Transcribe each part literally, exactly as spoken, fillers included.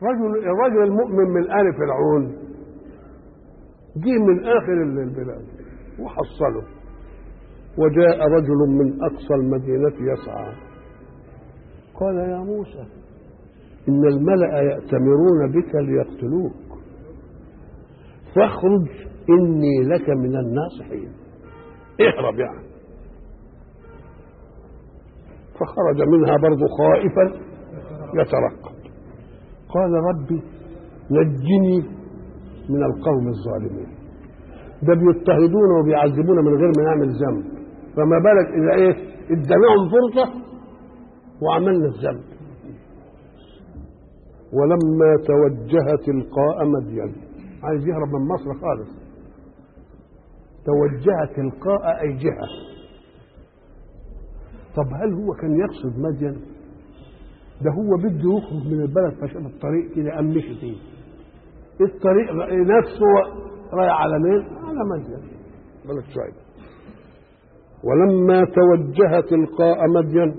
رجل الرجل المؤمن من آل فرعون جه من آخر البلاد وحصله، وجاء رجل من أقصى المدينة يسعى قال يا موسى إن الملأ يأتمرون بك ليقتلوك فاخرج إني لك من الناصحين، اهرب يعني. فخرج منها برضو خائفا يترقب. قال ربي نجني من القوم الظالمين، ده بيضطهدونا وبيعذبونا من غير ما نعمل ذنب، فما بالك إذا إيه اديناهم فرصة وعملنا الذنب. ولما توجه تلقاء مدين، عايز يهرب من مصر خالص، توجه تلقاء أي جهة. طب هل هو كان يقصد مدين؟ ده هو بده يخرج من البلد فشاف الطريق كده قام مشي فيه. الطريق نفسه رايح على مين؟ على مدين بلد شعيب. ولما توجه تلقاء مدين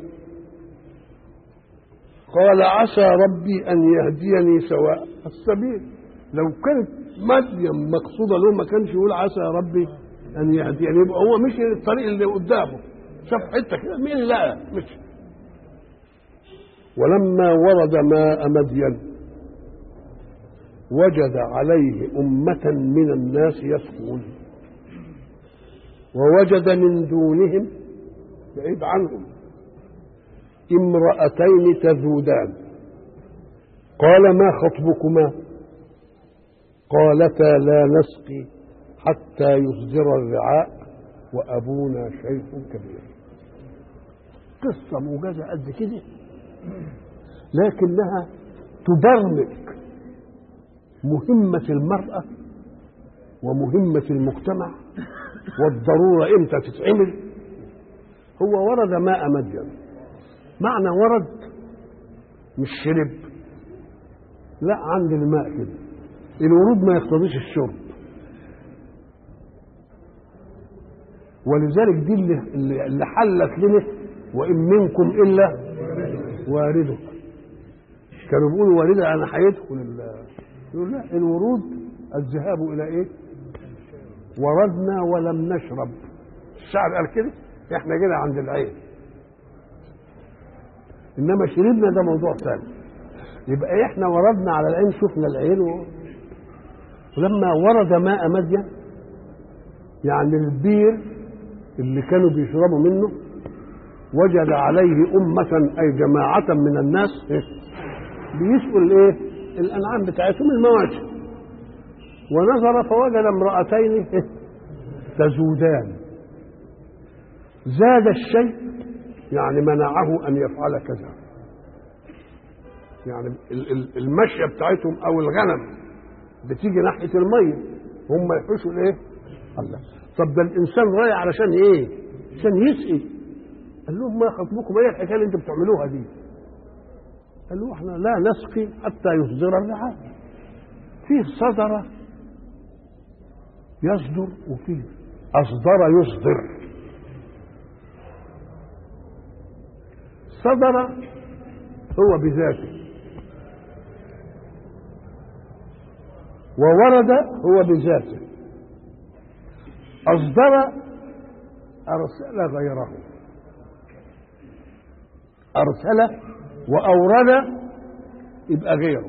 قال عسى ربي أن يهديني سواء السبيل. لو كانت مدين مقصودة له ما كانش يقول عسى ربي أن يهديني، يبقى هو مشي الطريق اللي قدامه، شاف حتة كده مين لا مشي. ولما ورد ماء مدين وجد عليه أمة من الناس يسقون ووجد من دونهم بعيد عنهم امرأتين تذودان قال ما خطبكما قالتا لا نسقي حتى يصدر الرعاء وأبونا شيخ كبير. قصة موجزة قد كده لكنها تبرمج مهمة المرأة ومهمة المجتمع والضرورة امتى تتعمل. هو ورد ماء مدين، معنى ورد مش شرب، لا، عند الماء كده الورود ما يقتضيش الشرب، ولذلك دي اللي, اللي حلت لنا وإن منكم إلا وارده. كانوا بيقولوا وارده أنا هيدخل، يقول لا، الورود الذهاب إلى إيه؟ وردنا ولم نشرب. الشعر قال كده، احنا كده عند العين، انما شربنا ده موضوع ثاني. يبقى احنا وردنا على العين، شفنا العين و... ولما ورد ماء مدين يعني البير اللي كانوا بيشربوا منه وجد عليه أمة أي جماعة من الناس بيسقوا الايه؟ الأنعام بتاعتهم المواشي. ونظر فوجد امرأتين تزودان. زاد الشيء يعني منعه أن يفعل كذا، يعني المشية بتاعتهم أو الغنم بتيجي ناحية المية هم يحوشوا الايه؟ الله. طب ده الإنسان رايح علشان ايه؟ عشان يسقي. قال لهم ما خطبكم ايه الحكاية اللي انتم بتعملوها دي؟ قالوا احنا لا نسقي حتى يصدر الرعاء. فيه صدر يصدر وفيه أصدر يصدر. صدر هو بذاته، وورد هو بذاته. أصدر أرسل غيره، أرسل وأورد يبقى غيره.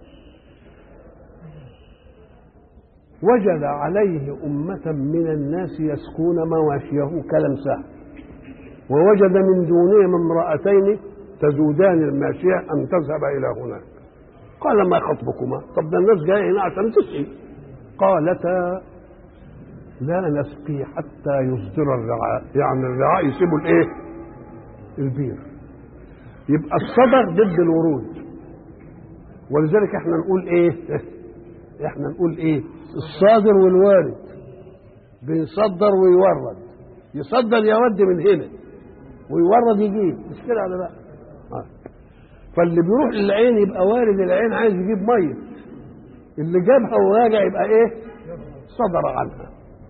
وجد عليه أمة من الناس يسقون مواشيه كلام سهل، ووجد من دونهم امرأتين تذودان الماشية أن تذهب إلى هناك. قال ما خطبكما؟ طب ده الناس جاية هنا عشان تسقي. قالتا لا نسقي حتى يصدر الرعاء، يعني الرعاء يسيبوا الايه؟ البير. يبقى الصدر ضد الورود، ولذلك احنا نقول ايه؟ احنا نقول ايه؟ الصادر والوارد. بيصدر ويورد، يصدر يود من هنا ويورد يجيب، مش كده ولا لا؟ آه. فاللي بيروح للعين يبقى وارد العين عايز يجيب ميه، اللي جابها وراجع يبقى ايه؟ صدر عنها.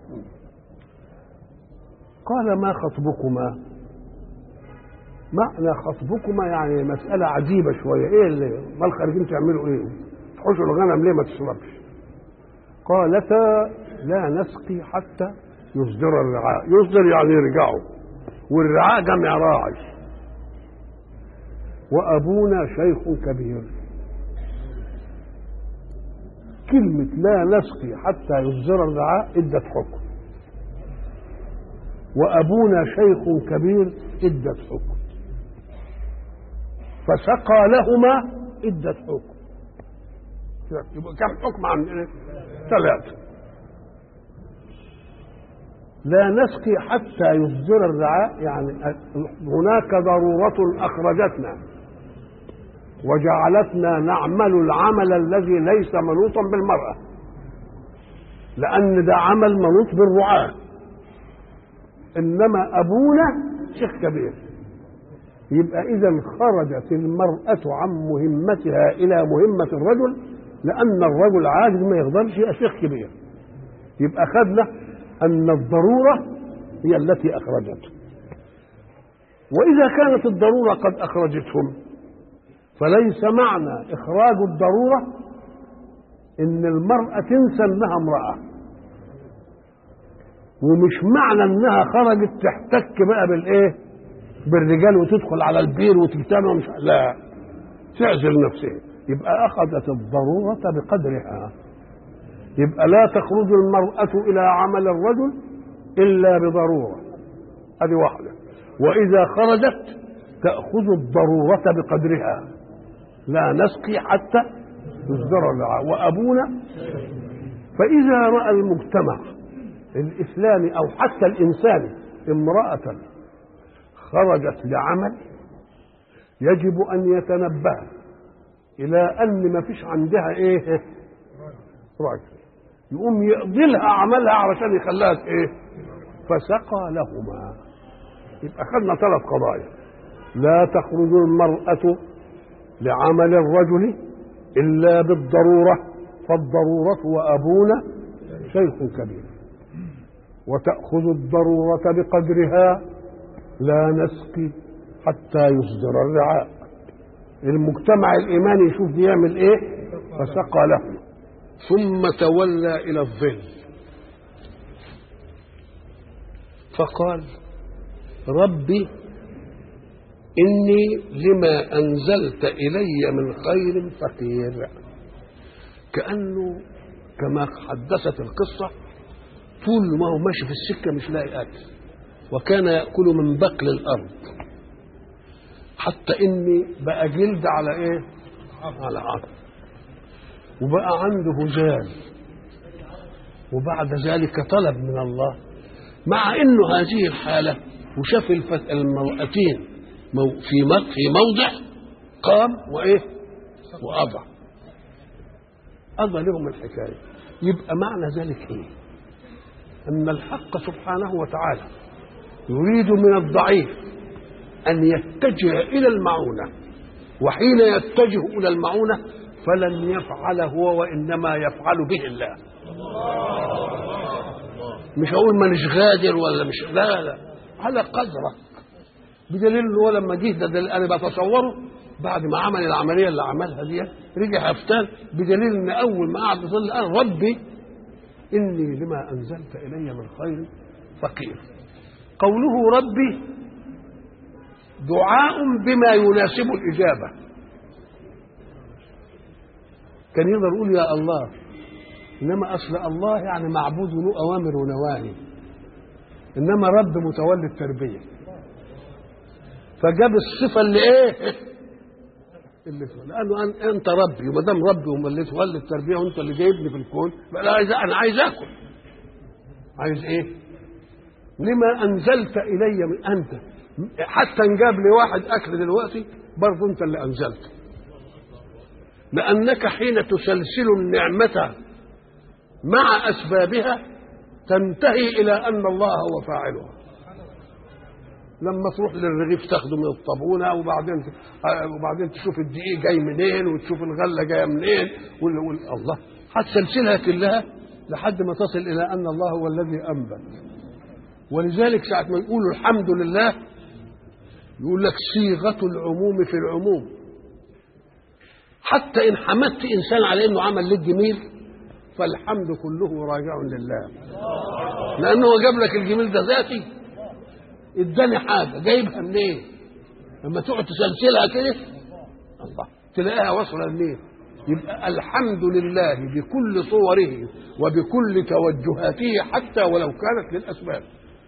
قال ما خطبكما؟ معنى خطبكما يعني مسألة عجيبة شوية. ايه اللي ما الخارجين تعملوا ايه؟ تحوش الغنم ليه ما تشربش؟ قالتا لا نسقي حتى يصدر الرعاء. يصدر يعني يرجعوا، والرعاء جمع راعي، وأبونا شيخ كبير. كلمة لا نسقي حتى يصدر الرعاء ادت حكم، وأبونا شيخ كبير ادت حكم، فسقى لهما ادت حكم. يبقى كم حكم عن ثلاثة. لا نسقي حتى يصدر الرعاء يعني هناك ضرورة أخرجتنا وجعلتنا نعمل العمل الذي ليس منوطا بالمرأة، لأن ده عمل منوط بالرعاة، إنما أبونا شيخ كبير. يبقى إذا خرجت المرأة عن مهمتها إلى مهمة الرجل، لأن الرجل عاجز ما يقدرش يبقى شيخ كبير. يبقى خدنا أن الضرورة هي التي أخرجته، وإذا كانت الضرورة قد أخرجتهم فليس معنى إخراج الضرورة إن المرأة تنسى إنها امرأة، ومش معنى إنها خرجت تحتك بقى بالإيه؟ بالرجال وتدخل على البير وتجتمع، مش لا، تعزل نفسها. يبقى أخذت الضرورة بقدرها. يبقى لا تخرج المرأة إلى عمل الرجل إلا بضرورة، هذه واحدة. وإذا خرجت تأخذ الضرورة بقدرها. لا نسقي حتى يصدر الرعاء وأبونا. فإذا رأى المجتمع الإسلامي أو حتى الإنساني امرأة خرجت لعمل، يجب أن يتنبه إلى أن ما فيش عندها إيه؟ راجل يقوم يقضي لها عملها علشان يخليها إيه؟ فسقى لهما. يبقى خدنا ثلاث قضايا: لا تخرج المرأة لعمل الرجل إلا بالضرورة، فالضرورة وأبونا شيخ كبير، وتأخذ الضرورة بقدرها. لا نسقي حتى يصدر الرعاء. المجتمع الإيماني يشوف يعمل إيه؟ فسقى له، ثم تولى إلى الظل فقال: ربي إني لما أنزلت إلي من خير فقير. كأنه كما حدثت القصة طول ما هو ماشي في السكة مش لاقي أكل، وكان يأكل من بقل الأرض، حتى إني بقى جلد على إيه؟ على عظم، وبقى عنده هزال، وبعد ذلك طلب من الله. مع إنه هذه الحالة وشاف المرأتين في في موضع، قام وإيه؟ وأضع أضع لهم الحكاية. يبقى معنى ذلك إيه؟ أن الحق سبحانه وتعالى يريد من الضعيف أن يتجه إلى المعونة، وحين يتجه إلى المعونة فلن يفعل هو، وإنما يفعل به الله. مش هقول ما نش غادر ولا مش، لا لا، على قدرك. بدليل هو لما جه ده, ده أنا بتصوره بعد ما عمل العملية اللي عملها دي رجع هفتان، بدليل أن أول ما قعد يصلي قال: ربي إني لما أنزلت إلي من خير فقير. قوله ربي دعاء بما يناسب الإجابة. كان يقدر يقول يا الله، إنما أصل الله يعني معبود له أوامر ونواهي، إنما رب متولي التربية، فجاب الصفة اللي إيه؟ اللي لأنه أنت ربي، وما دام ربي وما اللي تولي التربية وأنت اللي جايبني في الكون، أنا عايز أنا عايز آكل. عايز إيه؟ لما أنزلت إلي من أنت، حتى نجاب لي واحد أكل دلوقتي برضه أنت اللي أنزلت، لأنك حين تسلسل النعمة مع أسبابها تنتهي إلى أن الله هو فاعلها. لما تروح للرغيف تاخده من الطابونة، وبعدين وبعدين تشوف الدقيق جاي منين، وتشوف الغلة جاية منين، الله هتسلسلها كلها لحد ما تصل إلى أن الله هو الذي أنبت. ولذلك ساعة ما يقولوا الحمد لله يقول لك صيغة العموم في العموم. حتى إن حمدت إنسان على إنه عمل لك جميل فالحمد كله راجع لله، لأنه جاب لك الجميل ده ذاتي، اداني حاجة جايبها منين؟ لما تقعد تسلسلها كده الله تلاقيها واصلة منين؟ يبقى الحمد لله بكل صوره وبكل توجهاته حتى ولو كانت للأسباب.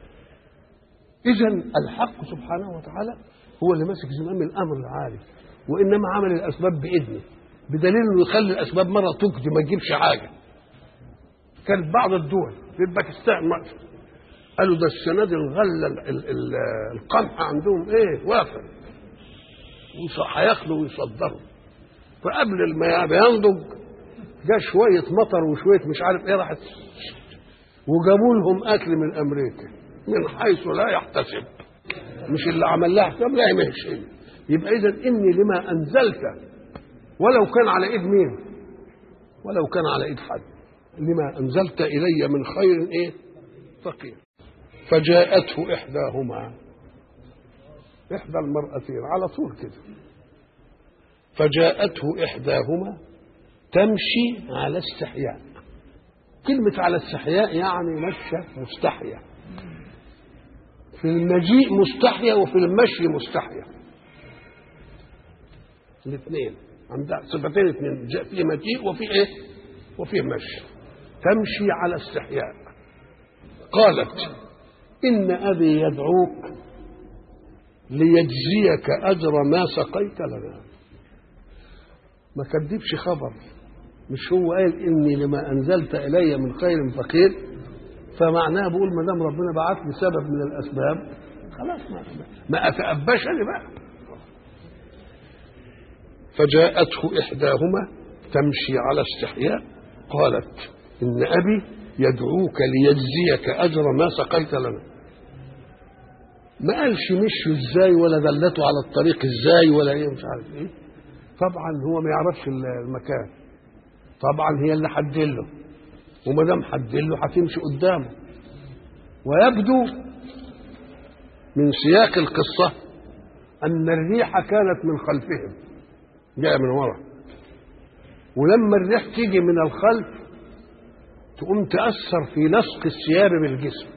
إذن الحق سبحانه وتعالى هو اللي ماسك زمام الأمر العالي، وإنما عمل الأسباب بإذنه، بدليل إنه يخلي الأسباب مرة تجدي ما تجيبش حاجة. كانت بعض الدول في باكستان مثلا قالوا ده السنة دي الغلة القمح عندهم إيه وافر وهياخدوا ويصدروا، فقبل ما ينضج جاء شوية مطر وشوية مش عارف إيه راحت وجابوا لهم أكل من أمريكا من حيث لا يحتسب، مش اللي عمل لها حساب لا يمشي. يبقى إذا إني لما أنزلت ولو كان على إيد مين؟ ولو كان على إيد حد، لما أنزلت إلي من خير إيه؟ فقير. فجاءته إحداهما، إحدى المرأتين على طول كده، فجاءته إحداهما تمشي على استحياء. كلمة على استحياء يعني مشى مستحيا، في المجيء مستحيا وفي المشي مستحيا، الاثنين عندها صفتين اثنين، في مجيء وفي ايه وفي مشي. تمشي على استحياء. قالت إن أبي يدعوك ليجزيك أجر ما سقيت لنا. ما كذبش خبر، مش هو قال إني لما أنزلت إلي من خير فقير، فمعناه بقول ما دام ربنا بعث لي سبب من الأسباب خلاص ما ما أتأباش أنا بقى. فجاءته إحداهما تمشي على استحياء قالت إن أبي يدعوك ليجزيك أجر ما سقيت لنا. ما قالش مشوا ازاي ولا دلته على الطريق ازاي ولا ايه مش عارف ايه. طبعا هو ما يعرفش المكان، طبعا هي اللي حدله، وما دام حدله هتمشي قدامه. ويبدو من سياق القصه ان الريح كانت من خلفهم جايه من ورا، ولما الريح تيجي من الخلف تقوم تأثر في لصق الثياب بالجسم.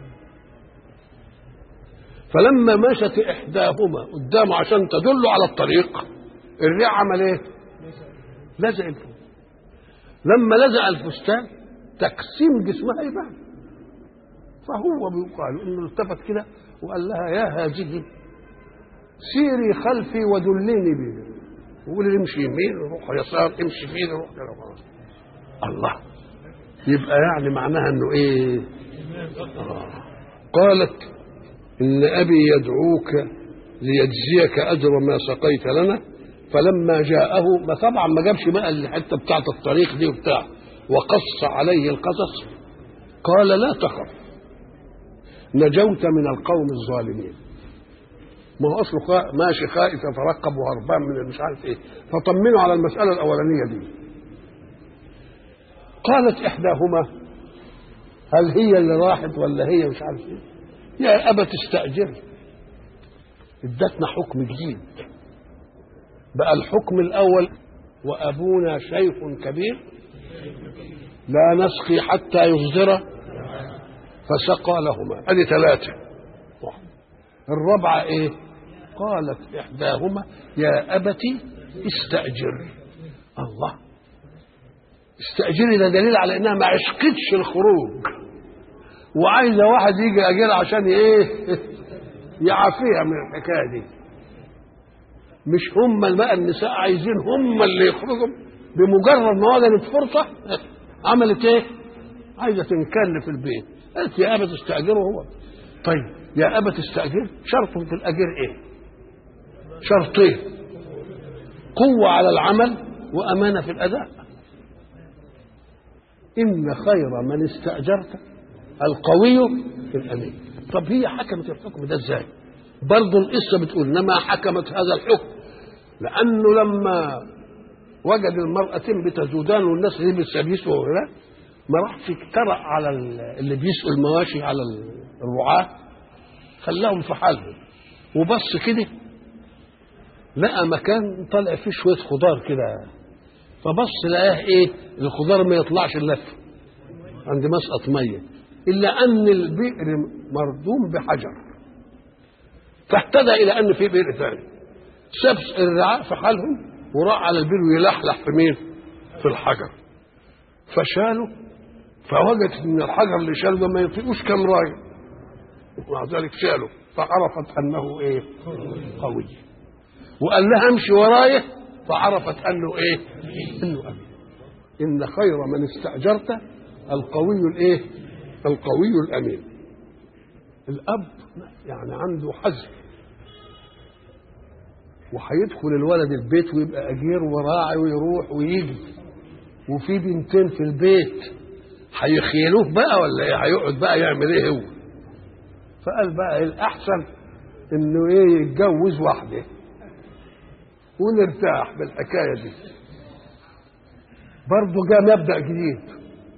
فلما مشت إحداهما قدامه عشان تدل على الطريق، الريح عمل إيه؟ لزق الفستان. لما لزق الفستان تقسيم جسمها يبان، فهو بيقال إنه التفت كده وقال لها يا هذه سيري خلفي ودليني بيه، وقولي لي امشي يمين روح يسار، امشي فين روح كده. الله، يبقى يعني معناها انه ايه؟ آه. قالت ان ابي يدعوك ليجزيك اجر ما سقيت لنا. فلما جاءه، ما طبعا ما جابش بقى الحته بتاعه الطريق دي وبتاع، وقص عليه القصص. قال لا تخف نجوت من القوم الظالمين. ما هو اصله ماشي خائف يترقب وهربان من مش عارف ايه، فطمنوا على المساله الاولانيه دي. قالت إحداهما، هل هي اللي راحت ولا هي مش عارف ايه، يا أبا تستأجر. ادتنا حكم جديد بقى. الحكم الأول وأبونا شيخ كبير لا نسقي حتى يصدر، فسقى لهما. ادي ثلاثة. الرابعة ايه؟ قالت إحداهما يا أبتي استأجر. الله، استأجري ده دليل على انها ما عشقتش الخروج، وعايزه واحد يجي اجرها عشان ايه؟ يعافيها من الحكايه دي. مش هم بقى النساء عايزين هم اللي يخرجوا، بمجرد ما وجدت فرصه عملت ايه؟ عايزه تنكل في البيت. قالت يا ابا تستاجره. هو طيب يا ابا تستاجر، شرط في الاجر ايه؟ شرطين: قوه على العمل وامانه في الاداء. إن خير من استأجرت القوي في الأمين. طب هي حكمت الحكم ده ازاي؟ برضه القصة بتقول انما حكمت هذا الحكم لأنه لما وجد المرأتين بتزودان والناس اللي بتسبيسوا وغيرها، ما راحش اجترأ على اللي بيسقوا المواشي على الرعاة، خلاهم في حالهم وبص كده لقى مكان طلع فيه شويه خضار كده، فبص لقاه ايه؟ الخضار ما يطلعش الا عند مسقط ميه، الا ان البئر مردوم بحجر، فاهتدى الى ان في بئر ثاني، ساب الرعاء في حالهم وراح على البئر ويلحلح في مين؟ في الحجر، فشاله، فوجد ان الحجر اللي شاله ده ما يطيقوش كام رايه، ومع ذلك شاله، فعرفت انه ايه؟ قوي. وقال لها امشي ورايه، فعرفت انه ايه؟ انه امين. ان خير من استاجرت القوي الايه؟ القوي الامين. الاب يعني عنده حزم، وهيدخل الولد البيت ويبقى اجير وراعي ويروح ويجي، وفي بنتين في البيت، هيخيلوه بقى ولا ايه؟ هيقعد بقى يعمل ايه هو؟ فقال بقى الاحسن انه ايه؟ يتجوز واحده ونرتاح بالحكايه دي. برضه جاء مبدأ جديد،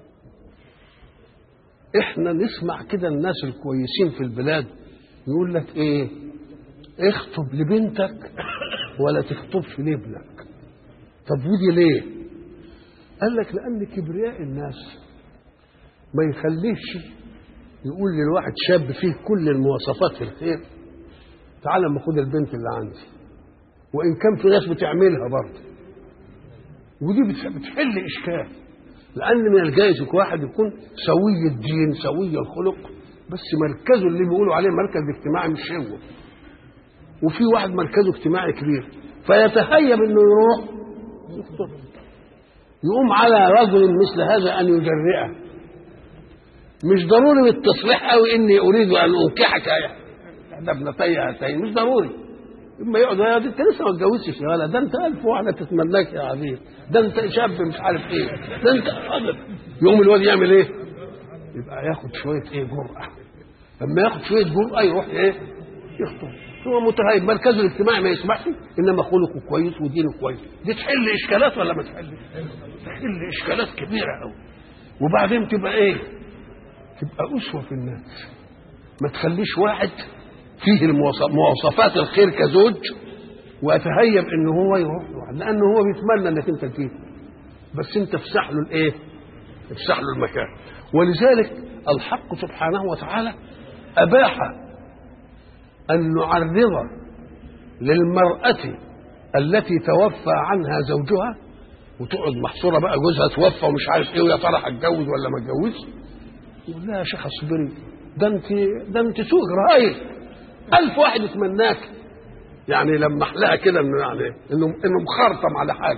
احنا نسمع كده الناس الكويسين في البلاد يقول لك ايه؟ اخطب لبنتك ولا تخطبش لابنك. طب ودي ليه؟ قال لك لان كبرياء الناس ما يخليش يقول للواحد شاب فيه كل المواصفات في الخير تعال اما خد البنت اللي عندي، وان كان في ناس بتعملها برضه، ودي بتحل اشكال، لان من الجائز واحد يكون سوي الدين سوي الخلق بس مركزه اللي بيقولوا عليه مركز اجتماعي مش هو، وفي واحد مركزه اجتماعي كبير فيتهيب انه يروح يخطب، يقوم على رجل مثل هذا ان يجرئه. مش ضروري بالتصريح قوي اني اريد ان انكحك احدى ابنتي هاتين، مش ضروري. اما يقعد يا انت لسه ما اتجوزتش يا ولد، ده انت الف واحده تتمناك يا عزيز، ده انت شاب مش عارف ايه، ده انت قادر. يقوم الواد يعمل ايه؟ يبقى ياخد شويه ايه؟ جرأه. لما ياخد شويه جرأه يروح ايه؟ يخطب. هو متهيب مركزه الاجتماعي ما يسمحش، انما خلقه كويس ودينه كويس. دي تحل اشكالات ولا ما تحلش؟ تحل اشكالات كبيره قوي. وبعدين تبقى ايه؟ تبقى اسوه في الناس. ما تخليش واحد فيه مواصفات الخير كزوج واتهيب ان هو يروح له، لانه هو بيتمنى انك انت تجيب، بس انت افسح له الايه؟ افسح له المكان. ولذلك الحق سبحانه وتعالى اباح ان نعرض للمراه التي توفى عنها زوجها وتقعد محصوره بقى، جوزها توفى ومش عارف ايه ويا ترى هتجوز ولا ما اتجوزش، يقول لها يا شيخ اصبري، ده انت ده انت سوق رهايل، ألف واحد يتمناك. يعني لما لها كده انه يعني انه انه مخرطم على حاجه.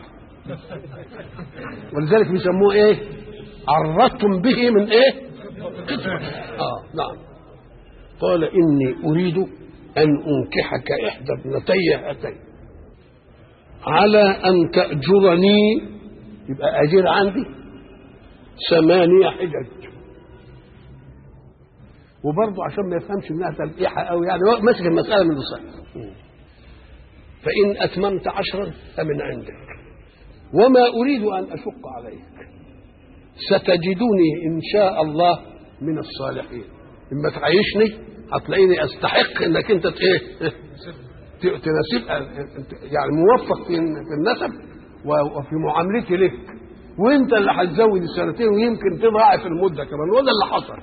ولذلك بيسموه ايه؟ عرضتم به من ايه؟ اه نعم. قال اني اريد ان انكحك احدى ابنتي هاتين على ان تاجرني، يبقى اجير عندي ثمانية حجج. وبرضه عشان ما يفهمش انها تلقيحه قوي، يعني ماسك المساله من الصحيح. فان اتممت عشرا فمن عندك وما اريد ان اشق عليك ستجدني ان شاء الله من الصالحين. اما تعيشني هتلاقيني استحق انك انت ايه؟ تناسب، يعني موفق في النسب وفي معاملتي لك، وانت اللي هتزود السنتين ويمكن تضاعف المده كمان، وده اللي حصل.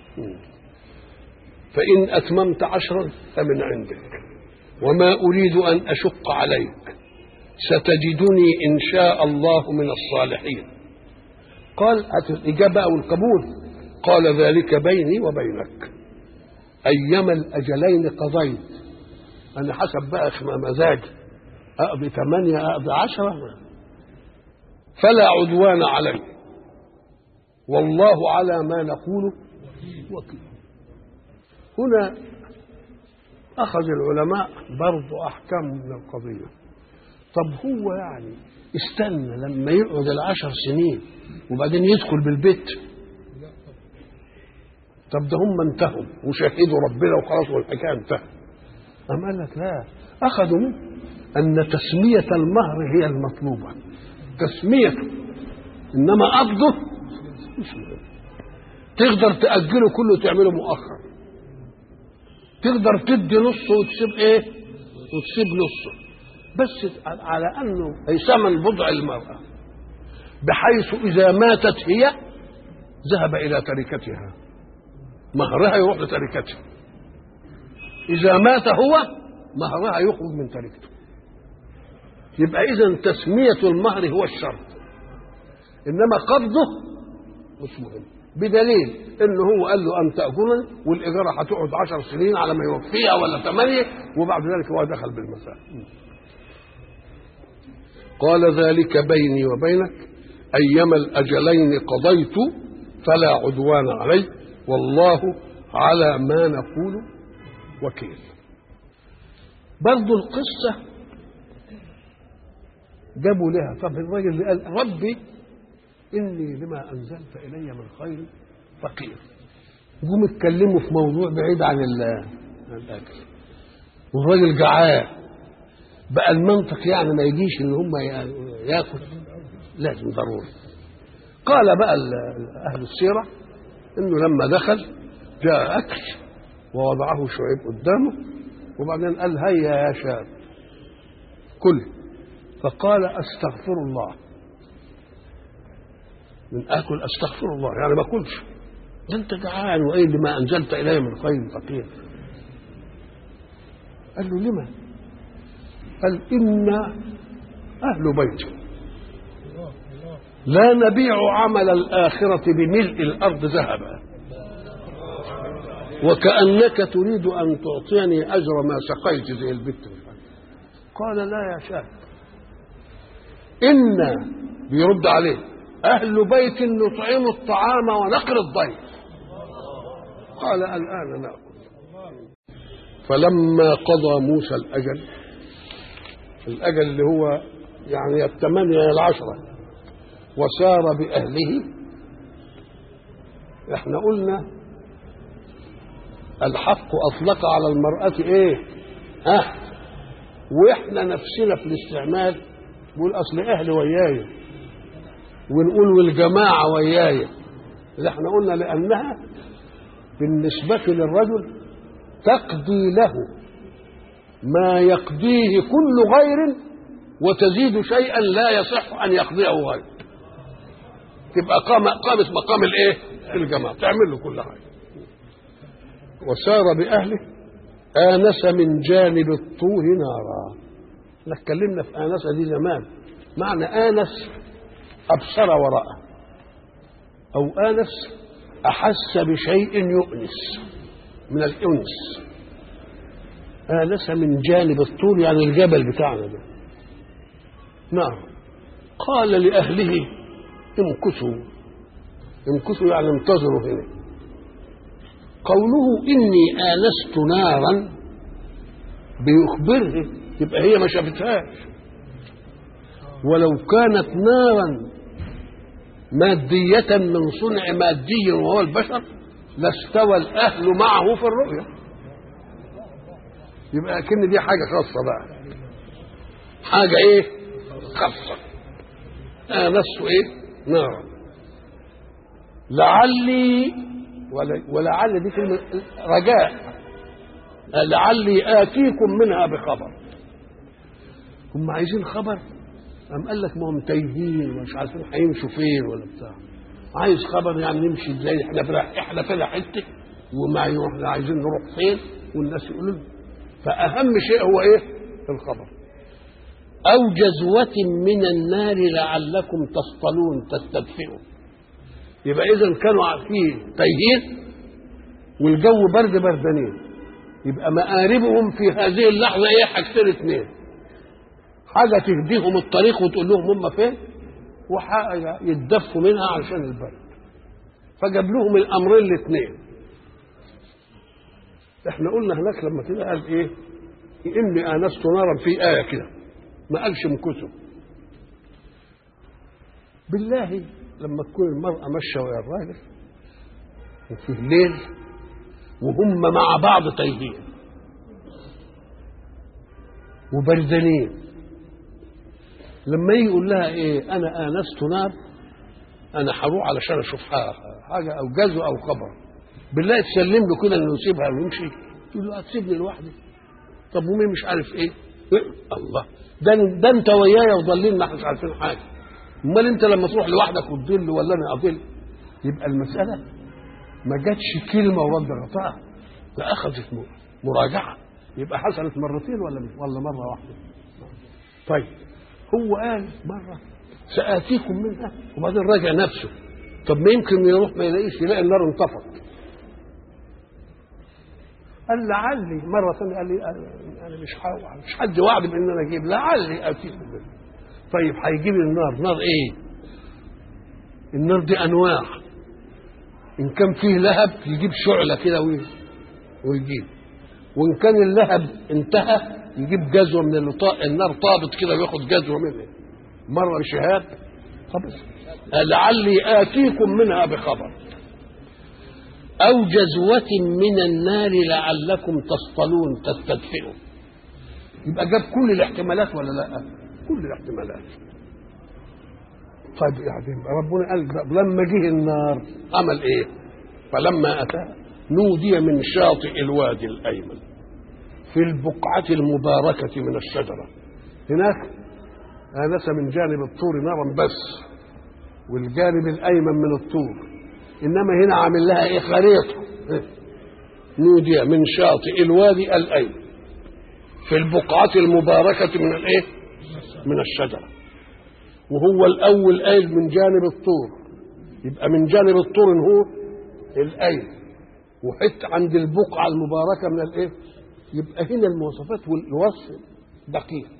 فإن أتممت عشرا فمن عندك وما أريد أن أشق عليك ستجدني إن شاء الله من الصالحين. قال الإجابة أو القبول، قال ذلك بيني وبينك أيما الأجلين قضيت، أنا حسب بقى مزاجي أقضي ثمانية أقضي عشرة فلا عدوان علي والله على ما نقول وكيل. هنا أخذ العلماء برضو أحكام من القضية. طب هو يعني استنى لما يقعد العشر سنين وبعدين يدخل بالبيت؟ طب ده هم انتهوا وشهدوا ربنا وخلاص والحكاية انتهت. أم قال لك لا، أخذوا أن تسمية المهر هي المطلوبة، تسميته، إنما قبضه مش مهم. تقدر تأجله كله وتعمله مؤخر، تقدر تدي نصه وتسيب ايه؟ وتسيب نصه، بس على أنه ثمن بضع المرأة، بحيث إذا ماتت هي ذهب إلى تركتها، مهرها يروح لتركتها، إذا مات هو مهرها يخرج من تركته. يبقى إذن تسمية المهر هو الشرط، إنما قبضه مش مهم، بدليل إنه هو قال له أن تأجرني والإجارة هتقعد عشر سنين على ما يوفيها ولا ثمانية، وبعد ذلك هو دخل بالمساء. قال ذلك بيني وبينك أيما الأجلين قضيت فلا عدوان علي والله على ما نقول وكيل. برضو القصة جابوا لها، طب الراجل اللي قال ربي إني لما أنزلت إلي من خير فقير، جم اتكلموا في موضوع بعيد عن الأكل، والراجل جعان، بقى المنطق يعني ما يجيش إن هم ياكل، لازم ضروري. قال بقى أهل السيرة إنه لما دخل جاء أكل ووضعه شعيب قدامه، وبعدين قال هيا يا شاب كل، فقال أستغفر الله، من آكل أستغفر الله يعني ما أكلش، ده أنت جعان وإيه لما أنزلت إلي من خير فقير. قال له لما؟ قال إن أهل بيتي لا نبيع عمل الآخرة بملء الأرض ذهبا، وكأنك تريد أن تعطيني أجر ما سقيت زي البت. قال لا يا شاب، إن بيرد عليه أهل بيت نطعم الطعام ونقر الضيف. قال الآن نأكل. فلما قضى موسى الأجل، الأجل اللي هو يعني الثمانية العشرة، وسار بأهله، احنا قلنا الحق أطلق على المرأة ايه؟ ها؟ واحنا نفسنا في الاستعمال نقول أصل أهل وياي، ونقول والجماعة وياي، اللي احنا قلنا لأنها بالنسبة للرجل تقضي له ما يقضيه كل غير وتزيد شيئا لا يصح أن يقضيه غير، تبقى قامت مقام الايه؟ الجماعة، تعمل له كل حاجة. وسار بأهله آنس من جانب الطور نارا. احنا اتكلمنا في آنس دي زمان، معنى آنس أبصر ورأى، أو آنس أحس بشيء يؤنس من الأنس. آنس من جانب الطور يعني الجبل بتاعنا ده. نعم. قال لأهله امكثوا، امكثوا يعني انتظروا هنا. قوله إني آنست نارا بيخبره، يبقى هي ما شافتهاش، ولو كانت نارا مادية من صنع مادي وهو البشر لاستوى الأهل معه في الرؤية، يبقى كأن دي حاجة خاصة بقى، حاجة إيه خاصة. آنست إيه نارا لعلي، ولعل دي كلمة رجاء، لعلي آتيكم منها بخبر. هم عايزين خبر، أم قال لك ما هم تايهين ومش عارفين هيمشوا فين ولا بتاع، عايز خبر يعني نمشي ازاي، احنا في احنا في حته وما احنا عايزين نروح فين والناس يقولوا لنا. فأهم شيء هو ايه؟ الخبر. أو جزوة من النار لعلكم تصطلون تستدفئوا. يبقى إذا كانوا عارفين تايهين والجو برد بردانين، يبقى مقاربهم في هذه اللحظة ايه؟ حاجتين اثنين، حاجة تهديهم الطريق وتقول لهم هم فين، وحاجة يتدفوا منها عشان البرد. فجاب لهم الأمرين الاثنين. احنا قلنا هناك لما كده قال ايه؟ إني آنست نارا في آية كده، ما قالش امكثوا. بالله لما تكون المرأة ماشية ويا الراجل وفي الليل وهم مع بعض تايهين وبردانين، لما يجي يقول لها ايه؟ انا آنست نار، انا هروح علشان اشوف حاجه او جزو او خبر، بالله تسلم له كده انه يسيبها ويمشي؟ تقول له هتسيبني لوحدي؟ طب ومين مش عارف ايه؟ الله، ده ده انت ويايا وضالين ما احناش عارفين حاجه. امال انت لما تروح لوحدك وتضل ولا انا اضل؟ يبقى المساله ما جاتش كلمه ورد غطاء، ده اخذت مراجعه. يبقى حصلت مرتين ولا ولا مره واحده؟ طيب هو قال مره سآتيكم منها وبعدين راجع نفسه. طب ما يمكن يروح ما يلاقيش، يلاقي النار انطفت. قال لعلي مره ثانيه، قال لي انا مش مش حد وعد بان انا اجيب، لعلي اتيكم منها. طيب هيجيب النار، نار ايه؟ النار دي انواع، ان كان فيه لهب يجيب شعله كده ويجيب، وان كان اللهب انتهى يجيب جزوه من اللطاء، النار طابت كده وياخد جزوه منها. مره شهاب خبز، لعلي اتيكم منها بخبر او جزوه من النار لعلكم تصطلون تستدفئوا. يبقى جاب كل الاحتمالات ولا لا؟ كل الاحتمالات. طيب يعني ربنا قال لما جه النار عمل ايه؟ فلما اتى نودي من شاطئ الوادي الايمن في البقعه المباركه من الشجره. هناك آنس من جانب الطور نارا بس، والجانب الايمن من الطور، انما هنا عامل لها ايه؟ خريطه. نودي من شاطئ الوادي الايمن في البقعه المباركه من الايه؟ من الشجره. وهو الاول قايل من جانب الطور، يبقى من جانب الطور هو الايمن، وحتى عند البقعه المباركه من الايه؟ يبقى هنا المواصفات والوصف دقيق.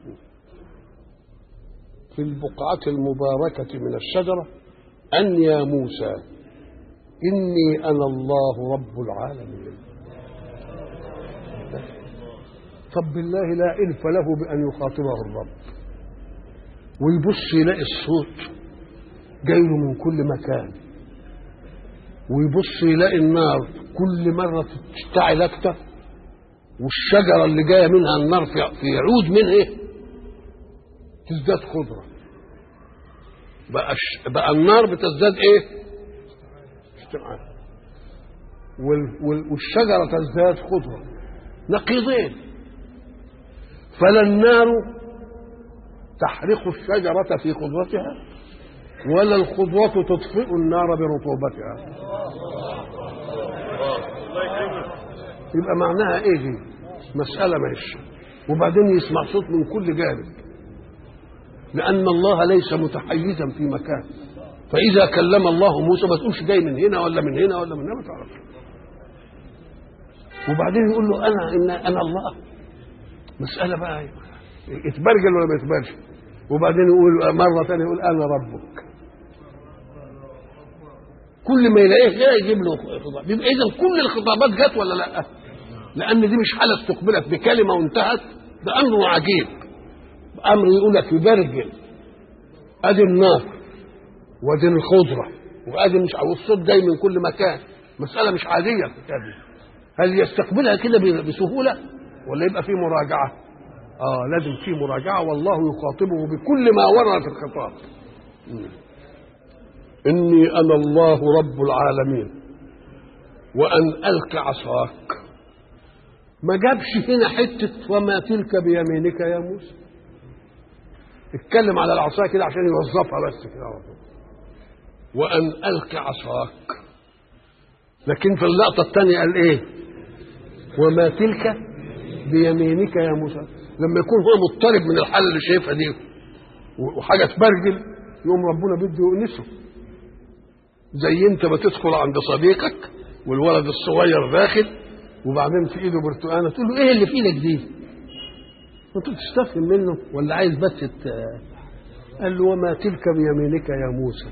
في البقعه المباركه من الشجره ان يا موسى اني انا الله رب العالمين. طب بالله لا الف له بان يخاطبه الرب ويبص يلاقي الصوت جاي له من كل مكان، ويبص يلاقي النار كل مره تشتعل اكتر، والشجره اللي جايه منها النار في عود من ايه؟ تزداد خضره. بقى بقى النار بتزداد ايه؟ اشتعال. والشجره تزداد خضره، نقيضين. فلا النار تحرق الشجرة في خضرتها ولا الخضرة تطفئ النار برطوبتها. يبقى معناها ايه دي؟ مسألة ماشية. وبعدين يسمع صوت من كل جانب، لأن الله ليس متحيزا في مكان. فإذا كلم الله موسى ما تقولش جاي من هنا ولا من هنا ولا من هنا، ما تعرفش. وبعدين يقول له أنا إن أنا الله. مسألة بقى يتبرجل ولا ما يتبرجل؟ وبعدين يقول مرة ثانية يقول أنا ربك. كل ما يلاقيه لا يجيب له خطاب. يبقى إذا كل الخطابات جت ولا لا؟ لأن دي مش حالة استقبلت بكلمة وانتهت، ده أمر عجيب. أمر يقول لك يبرجل، أدي النار وأدي الخضرة وأدي مش والصوت جاي من كل مكان. مسألة مش عادية في الكتاب. هل يستقبلها كده بسهولة ولا يبقى في مراجعة؟ آه لازم في مراجعة، والله يخاطبه بكل ما ورد في الخطاب. إني أنا الله رب العالمين وأن ألق عصاك. ما جابش هنا حتة وما تلك بيمينك يا موسى، اتكلم على العصا كده عشان يوظفها بس كده، وأن ألق عصاك. لكن في اللقطة الثانية قال إيه؟ وما تلك بيمينك يا موسى. لما يكون هو مضطرب من الحاله اللي شايفها دي وحاجه تبرجل، يقوم ربنا بده يؤنسه. زي انت بتدخل عند صديقك والولد الصغير داخل وبعدين في ايده برتقانه، تقول له ايه اللي في ايدك دي؟ انت بتستفهم منه ولا عايز بس ت... قال له وما تلك بيمينك يا موسى.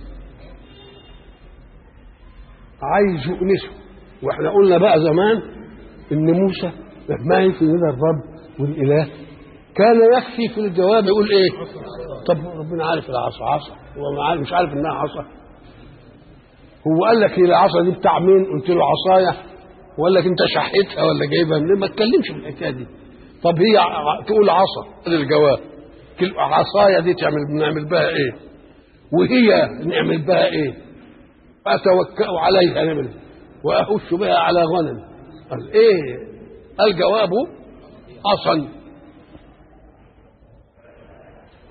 عايز يؤنسه. واحنا قلنا بقى زمان ان موسى ما يفهم هنا الرب والاله كان يكفي في الجواب يقول ايه؟ طب ربنا عارف العصا عصا، هو مش عارف انها عصا؟ هو قال لك هي العصا دي بتاع مين؟ قلت له عصايا، وقال لك انت شحيتها ولا جايبها منين؟ ما تكلمش في الحكايه دي. طب هي تقول عصا للجواب، عصايا دي تعمل نعمل بها ايه؟ وهي نعمل بها ايه؟ اتوكأ عليها نعمل واهش بها على غنم. قال ايه؟ قال جوابه عصا.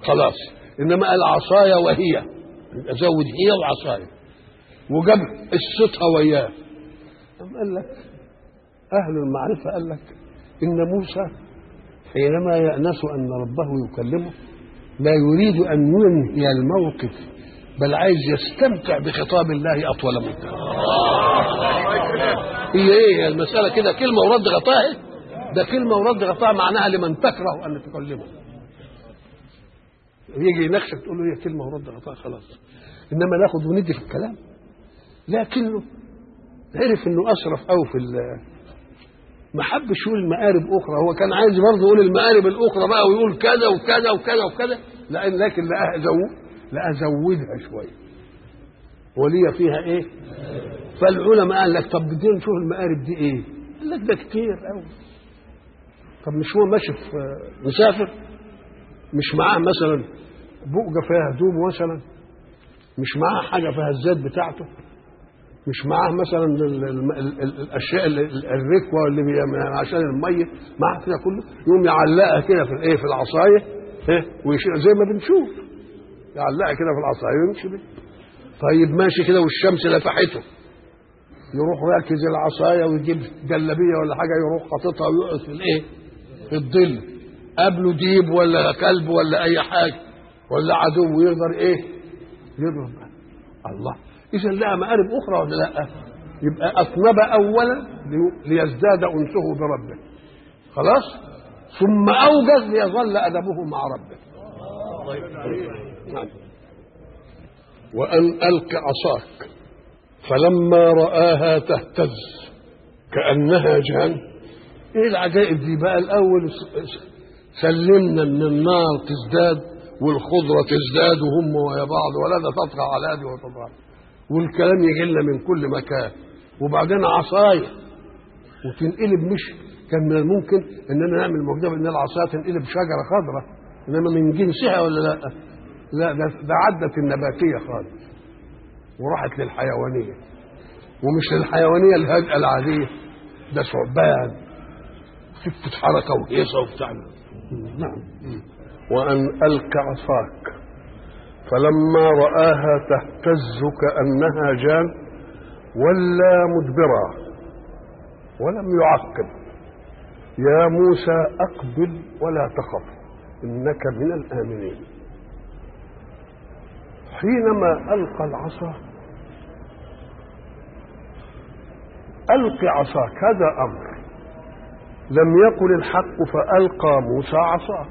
خلاص. انما قال عصايا وهي، ازود هي وعصايا، وجاب قصتها وياه. أم قال لك اهل المعرفه قال لك ان موسى حينما يأنس ان ربه يكلمه لا يريد ان ينهي الموقف، بل عايز يستمتع بخطاب الله اطول مده. هي ايه المساله كده؟ كلمه ورد غطاء، ده كلمه ورد غطاء معناها لمن تكره ان تكلمه. يجي يناقشك تقول له هي كلمه ورد غطاء خلاص. انما ناخد وندي في الكلام، لكنه عرف انه اسرف قوي في ما حبش يقول المآرب اخرى. هو كان عايز برضه يقول المآرب الاخرى بقى ويقول كذا وكذا وكذا وكذا، لان لكن لا ازود لا ازودها شويه ولي فيها ايه. فالعلماء قال لك طب بدنا نشوف المآرب دي ايه؟ قال لك ده كتير قوي. طب مش هو ماشي في مسافر، مش معاه مثلا بؤجه فيها هدوم مثلا، مش معاه حاجه فيها الزاد بتاعته، مش معاه مثلا ال ال ال ال الاشياء الركوه اللي عشان الميه، معاه كده كله، يقوم يعلقها كده في الايه في العصايه ايه ويشيل زي ما بنشوف، يعلقها كده في العصايه ويمشي بيه. طيب ماشي كده والشمس لفحته، يروح راكز العصايه ويجيب جلابيه ولا حاجه يروح حاططها ويقعد في الايه في الظل، قابله ديب ولا كلب ولا اي حاجه ولا عدو يقدر ايه يضرب. الله، اذا لها مآرب اخرى ولا لا؟ يبقى اطنب اولا ليزداد انسه بربه، خلاص، ثم اوجز ليظل ادبه مع ربه. وان الق عصاك فلما رآها تهتز كأنها جان. ايه العجائب دي بقى؟ الاول سلمنا ان النار تزداد والخضره تزداد وهم ويا بعض ولا ده تطغى على هذه وتطغى، والكلام يجي لنا من كل مكان، وبعدين عصايه وتنقلب. مش كان من الممكن اننا نعمل معجزه ان العصايه تنقلب شجره خضراء، انما من جنسها ولا لا؟ لا، ده, ده عدت النباتيه خالص وراحت للحيوانيه، ومش للحيوانيه الهادئه العاديه، ده ثعبان خفه حركه وهيصه وبتاع. نعم. وان الق عصاك فلما رآها تهتز كأنها جان ولا مدبرا ولم يعقب. يا موسى أقبل ولا تخف إنك من الآمنين. حينما ألقى العصا، ألق عصاك، هذا أمر. لم يقل الحق فألقى موسى عصاه،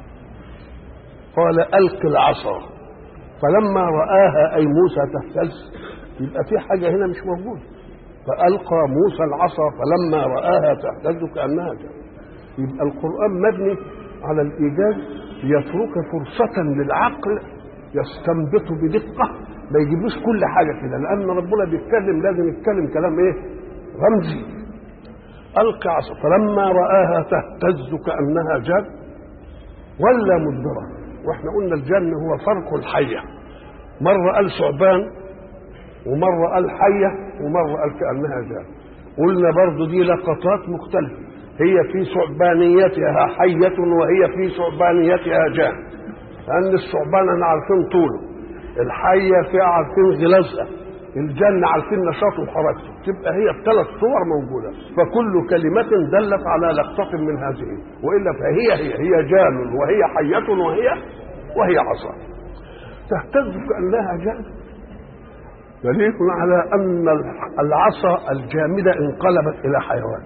قال ألق العصا فلما رآها أي موسى تهتز، يبقى في حاجة هنا مش موجودة. فألقى موسى العصا فلما رآها تهتز كأنها جان. يبقى القرآن مبني على الإيجاز ليترك فرصة للعقل يستنبط بدقة، ما يجيبوش كل حاجة كده، لأن ربنا بيتكلم لازم يتكلم كلام إيه؟ رمزي. ألقى عصا فلما رآها تهتز كأنها جان ولا مدبرة. واحنا قلنا الجن هو فرق الحية، مرة قال ثعبان ومرة قال حية ومرة قال كأنها جان. قلنا برضو دي لقطات مختلفة، هي في ثعبانيتها حية وهي في ثعبانيتها جان، لأن الثعبان احنا عارفين طوله، الحية فيها عارفين غلازها، الجن عارفين نشاطه وحركته، تبقى هي الثلاث صور موجودة، فكل كلمة دلت على لقطة من هذه، وإلا فهي هي هي جان وهي حية وهي وهي عصا. تهتز كأنها جان دليل على أن العصا الجامدة انقلبت إلى حيوان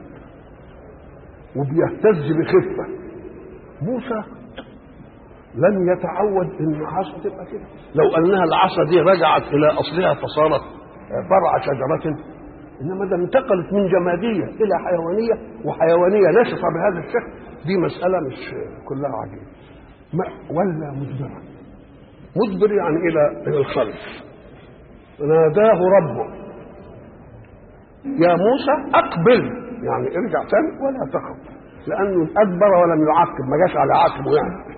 وبيهتز بخفة. موسى لن يتعود ان العصا تبقى كده، لو انها العصا دي رجعت الى اصلها فصارت فرع شجره، انما ده انتقلت من جماديه الى حيوانيه، وحيوانيه نشطه بهذا الشكل، دي مساله مش كلها عجيبه. ولا مدبرا، مدبر يعني الى الى الخلف. ناداه ربه يا موسى اقبل، يعني ارجع تاني ولا تخف، لانه ادبر ولم يعقب، ما جاش على عقبه يعني.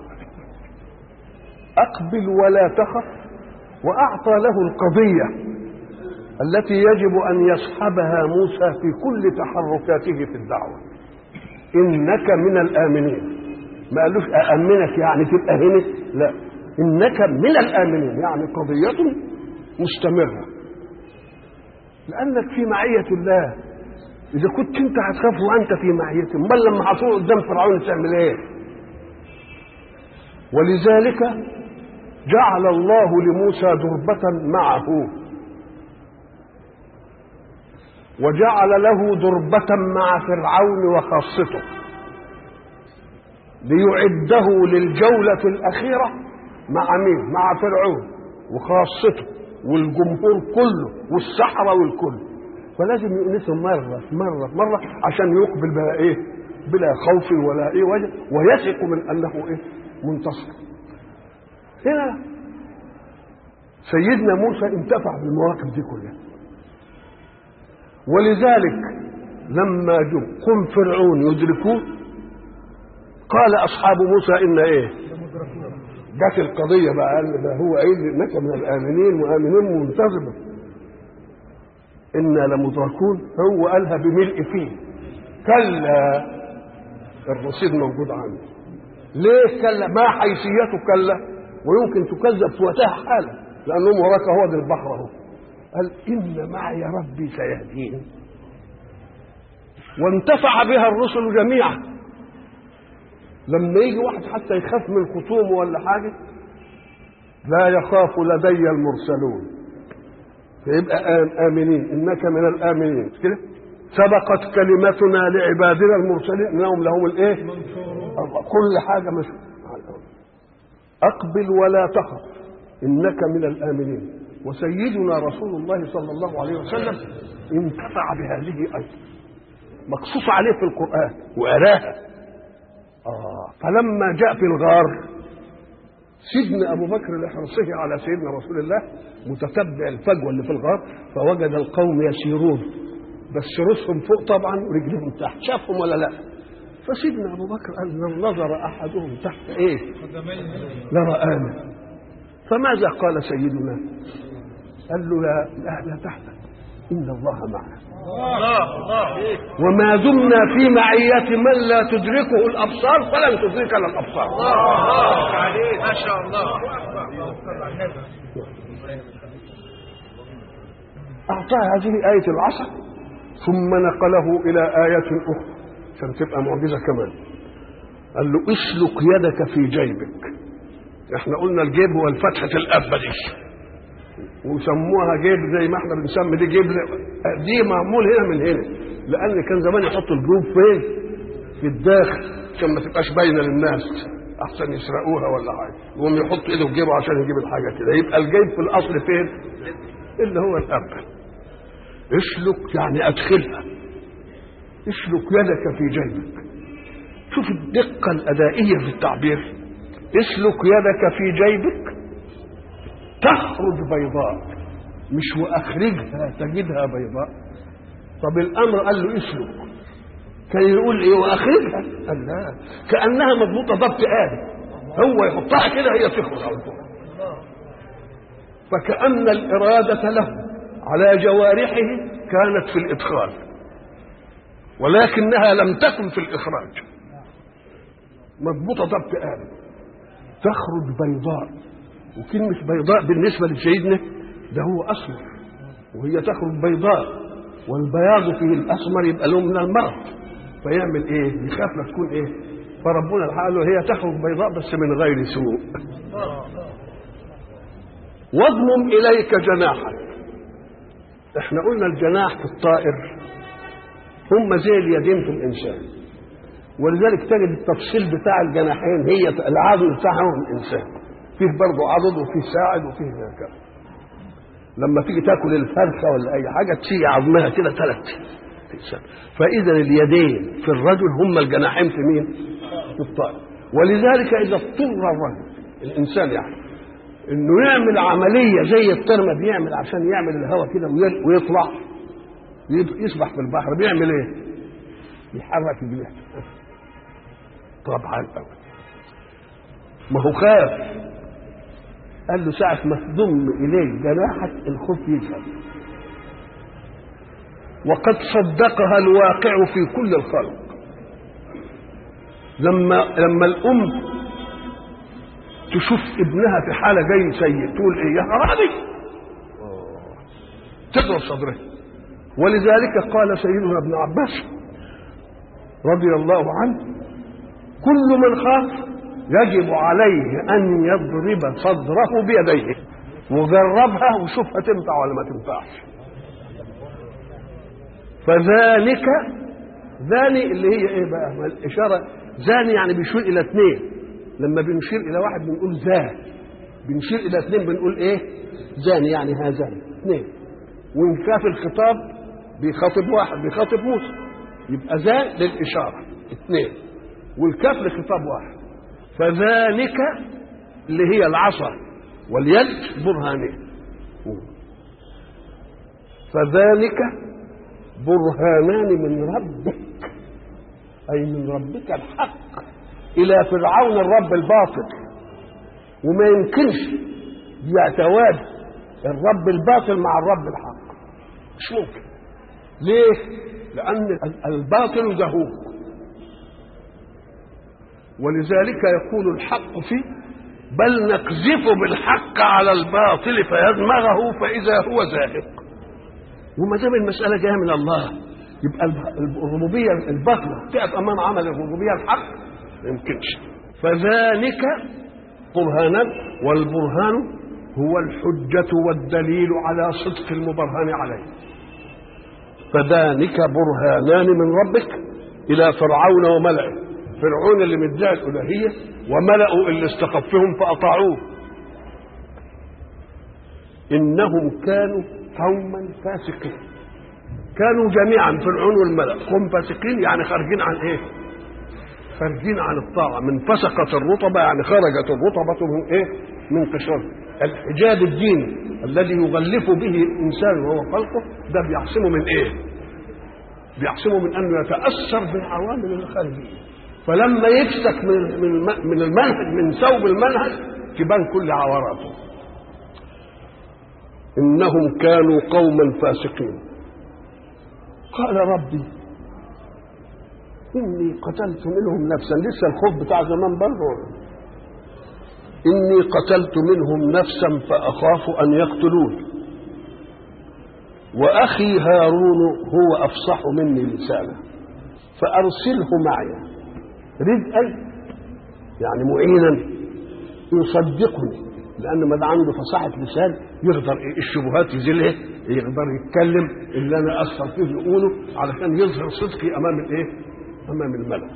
أقبل ولا تخف، وأعطى له القضية التي يجب أن يصحبها موسى في كل تحركاته في الدعوة. إنك من الآمنين، ما قالوش أأمنك يعني تبقى هنا، لا، إنك من الآمنين، يعني قضية مستمرة لأنك في معية الله. إذا كنت أنت هتخاف وأنت في معيته، امال لما هتروح قدام فرعون تعمل إيه؟ ولذلك جعل الله لموسى دربة معه، وجعل له دربة مع فرعون وخاصته ليعده للجولة الأخيرة مع مين؟ مع فرعون وخاصته والجمهور كله والسحرة والكل. فلازم يؤنسهم مرة مرة مرة عشان يقبل بقى إيه؟ بلا خوف ولا إيه وجه، ويثق من أنه إيه؟ منتصر. هنا سيدنا موسى انتفع بالمواقف دي كلها، ولذلك لما قم فرعون يدركوه قال أصحاب موسى إن إيه؟ جت القضية بقى، قال ده هو قايل إنك من الآمنين وآمنين منتظمة، إنا لمدركون. هو قالها بملء فيه، كلا الرصيد موجود عنده. ليه كلا؟ ما حيثيته كلا؟ ويمكن تكذب في وقتها حالا لأنهم وراك هو ده البحر اهو. قال إن معي ربي سيهدين، وانتفع بها الرسل جميعا. لما يجي واحد حتى يخاف من الخصوم ولا حاجة، لا يخاف لدي المرسلون، فيبقى آمنين، إنك من الآمنين كده. سبقت كلمتنا لعبادنا المرسلين إنهم لهم الإيه؟ كل حاجة مش أقبل ولا تخف إنك من الآمنين. وسيدنا رسول الله صلى الله عليه وسلم انتفع بهذه أيضا، مقصوص عليه في القرآن وأراها. آه فلما جاء في الغار سيدنا أبو بكر لحرصه على سيدنا رسول الله متتبع الفجوة اللي في الغار، فوجد القوم يسيرون بس رؤوسهم فوق طبعا ورجلهم تحت، شافهم ولا لا؟ فسيدنا أبو بكر قال لو نظر أحدهم تحت إيه؟ لرآنا. فماذا قال سيدنا؟ قال له لا لا, لا تحزن إن الله معنا، وما دمنا في معية من لا تدركه الأبصار فلن تدركنا الأبصار. ما شاء الله. أعطاه هذه آية العصا ثم نقله إلى آية أخرى عشان تبقى معجزة كمان. قال له اسلك يدك في جيبك. احنا قلنا الجيب هو الفتحة الأبة دي، وسموها جيب زي ما احنا بنسمي دي جيب، دي معمول هنا من هنا، لأن كان زمان يحطوا الجيوب فين؟ في الداخل عشان ما تبقاش باينة للناس، أحسن يسرقوها ولا حاجة، يقوم يحط إيده في جيبه عشان يجيب الحاجة كده. يبقى الجيب في الأصل فين؟ اللي هو الأبة. اسلك يعني أدخلها، اسلك يدك في جيبك. شوف الدقة الأدائية في التعبير. اسلك يدك في جيبك تخرج بيضاء، مش وأخرجها تجدها بيضاء. طب الأمر قال له اسلك، كان يقول إيه وأخرجها؟ قال لا، كأنها مضبوطة ضبط آلي، هو يحطها كده هي تخرج على طول. فكأن الإرادة له على جوارحه كانت في الإدخال، ولكنها لم تكن في الإخراج، مضبوطة ضبط آلي تخرج بيضاء. وكلمة بيضاء بالنسبة لسيدنا ده هو أسمر، وهي تخرج بيضاء، والبياض فيه الأسمر يبقى له من المرض، فيعمل إيه؟ يخاف لا تكون إيه؟ فربنا قال له هي تخرج بيضاء بس من غير سوء. واضمم إليك جناحك. احنا قلنا الجناح في الطائر هم زي اليدين في الإنسان، ولذلك تجد التفصيل بتاع الجناحين هي العضل بتاعهم الإنسان، فيه برضه عضد وفيه ساعد وفيه كذا. لما تيجي تاكل الفرخه ولا اي حاجه تيجي عظمها كده ثلاث. فاذا اليدين في الرجل هم الجناحين في مين؟ في الطائر. ولذلك اذا اضطر الرجل الانسان يعني انه يعمل عمليه زي الطير ما بيعمل عشان يعمل الهواء كده ويطلع يسبح في البحر، بيعمل ايه؟ يحرك رجليه. طبعا ما هو خاف، قال له ساعة ما تضم إليه جناحك الخوف يذهب. وقد صدقها الواقع في كل الخلق. لما لما الأم تشوف ابنها في حاله جاي سيء تقول ايه؟ يا خرابي، تضرب صدره. ولذلك قال سيدنا ابن عباس رضي الله عنه: كل من خاف يجب عليه ان يضرب صدره بيديه، وجربها وشوفها تنفع ولا ما تنفعش. فذلك، ذاني اللي هي ايه بقى؟ الاشاره ذاني يعني بيشير الى اثنين. لما بنشير الى واحد بنقول ذا، بنشير الى اثنين بنقول ايه؟ ذاني، يعني هذان اثنين. وان كان في الخطاب بيخاطب واحد، بيخاطب موسى، يبقى ذا للاشاره اثنين، والكاف لخطاب واحد. فذلك اللي هي العصا واليد برهانين. فذلك برهانان من ربك، أي من ربك الحق إلى فرعون الرب الباطل. وما يمكنش يتواد الرب الباطل مع الرب الحق، مش ممكن. ليه؟ لأن الباطل زهوق، ولذلك يقول الحق فيه: بل نقذف بالحق على الباطل فيدمغه فإذا هو زاهق. وما دام المسألة جاية من الله، يبقى الربوبية الباطلة تقف أمام عمل الربوبية الحق؟ ما يمكنش. فذلك برهانان، والبرهان هو الحجة والدليل على صدق المبرهن عليه. فذلك برهانان من ربك إلى فرعون وملئه، فرعون اللي مدعي الالوهيه وملأوا اللي استخفهم فاطاعوه. انهم كانوا قوما فاسقين، كانوا جميعا فرعون والملأ قوم فاسقين، يعني خارجين عن ايه؟ خارجين عن الطاعه. من فسقت الرطبه يعني خرجت الرطبه من ايه؟ من قشره. الحجاب الديني الذي يغلف به الانسان وهو خلقه ده بيعصمه من ايه؟ بيعصمه من انه يتاثر بالعوامل الخارجيه. فلما يفسك من من المنهج، من ثوب المنهج، تبان كل عوراته. انهم كانوا قوما فاسقين. قال ربي اني قتلت منهم نفسا، لسه الخوف بتاع زمان برضه. اني قتلت منهم نفسا فاخاف ان يقتلون، واخي هارون هو افصح مني لسانا فارسله معي رزقا، يعني معينا يصدقني، لان ما ده عنده فصاحه لسان يقدر الشبهات يزيلها، يقدر يتكلم اللي انا اثر فيه يقوله علشان يظهر صدقي امام الايه؟ امام الملأ.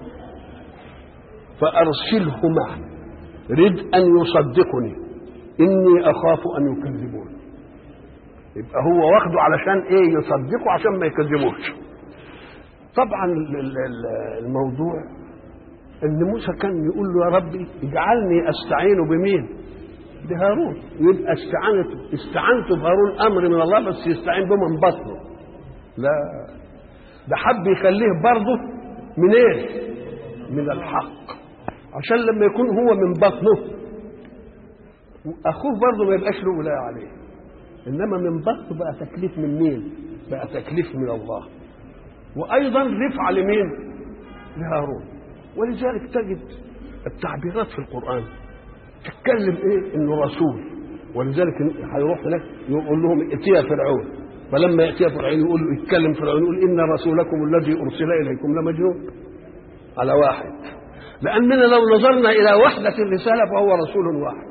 فارسله معي رزقا يصدقني اني اخاف ان يكذبون. يبقى هو واخده علشان ايه؟ يصدقه عشان ما يكذبوش. طبعا الموضوع ان موسى كان يقول له يا ربي اجعلني استعين بمين؟ بهارون. يبقى استعانته استعانته بهارون امر من الله، بس يستعين به من بطنه. لا، ده حب يخليه برضه من ايه؟ من الحق، عشان لما يكون هو من بطنه اخوه برضه ما يبقاش له ولايه عليه. انما من بطنه بقى تكليف من مين؟ بقى تكليف من الله، وايضا رفعه لمين؟ لهارون. ولذلك تجد التعبيرات في القرآن تتكلم ايه؟ انه رسول. ولذلك هيروح هناك يقول لهم ائتيا فرعون، فلما ياتي فرعون يقول له يتكلم فرعون يقول ان رسولكم الذي ارسل اليكم لمجنون. على واحد، لاننا لو نظرنا الى وحده الرساله فهو رسول واحد.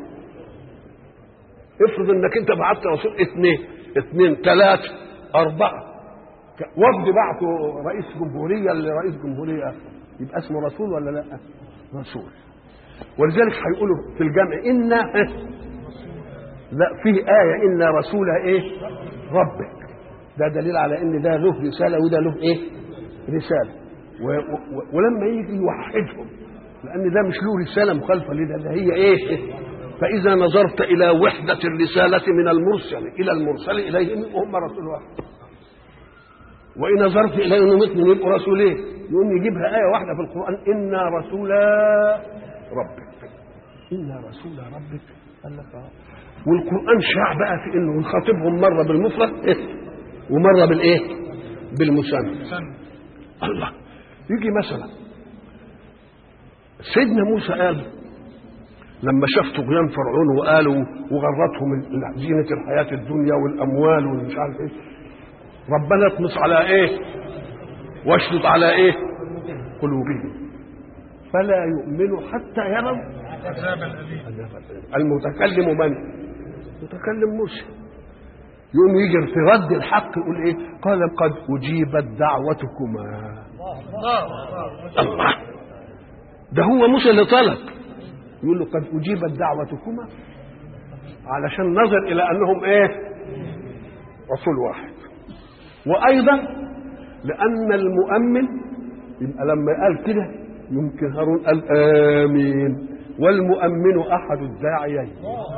افرض انك انت بعت رسول اثنين اثنين ثلاثه اربعه، وفد بعته رئيس جمهوريه لرئيس جمهوريه، يبقى اسمه رسول ولا لا؟ رسول. ولذلك هيقولوا في الجمع إن لا، فيه آية إن رسول إيه؟ ربك. ده دليل على إن ده له رسالة وده له إيه؟ رسالة. و و ولما يجي يوحدهم، لأن ده مش له رسالة مخالفة لده، ده هي إيه؟ فإذا نظرت إلى وحدة الرسالة من المرسل إلى المرسل إليهم هم رسول واحد، وإن نظرت إلى أنهم اثنين يبقوا رسولين، يقوم يجيبها آية واحدة في القرآن إنا رسول ربك. إنا رسول ربك. قال لك آه. والقرآن شاع بقى في إنه يخاطبهم مرة بالمفرد ومرة بالإيه؟ بالمثنى. الله، يجي مثلا سيدنا موسى قال لما شاف طغيان فرعون وقالوا وغرتهم زينة الحياة الدنيا والأموال والمش عارف إيه، ربنا اطمس على إيه واشدد على إيه قلوبهم فلا يؤمنوا حتى يروا عذاب الأليم. المتكلم من؟ متكلم موسى. يوم يجي في رد الحق يقول ايه؟ قال قد اجيبت دعوتكما. الله، ده هو موسى اللي طلب، يقول له قد اجيبت دعوتكما علشان نظر الى انهم ايه؟ رسول واحد. وايضا لان المؤمن يبقى لما قال كده يمكن هارون قال امين، والمؤمن احد الداعيين.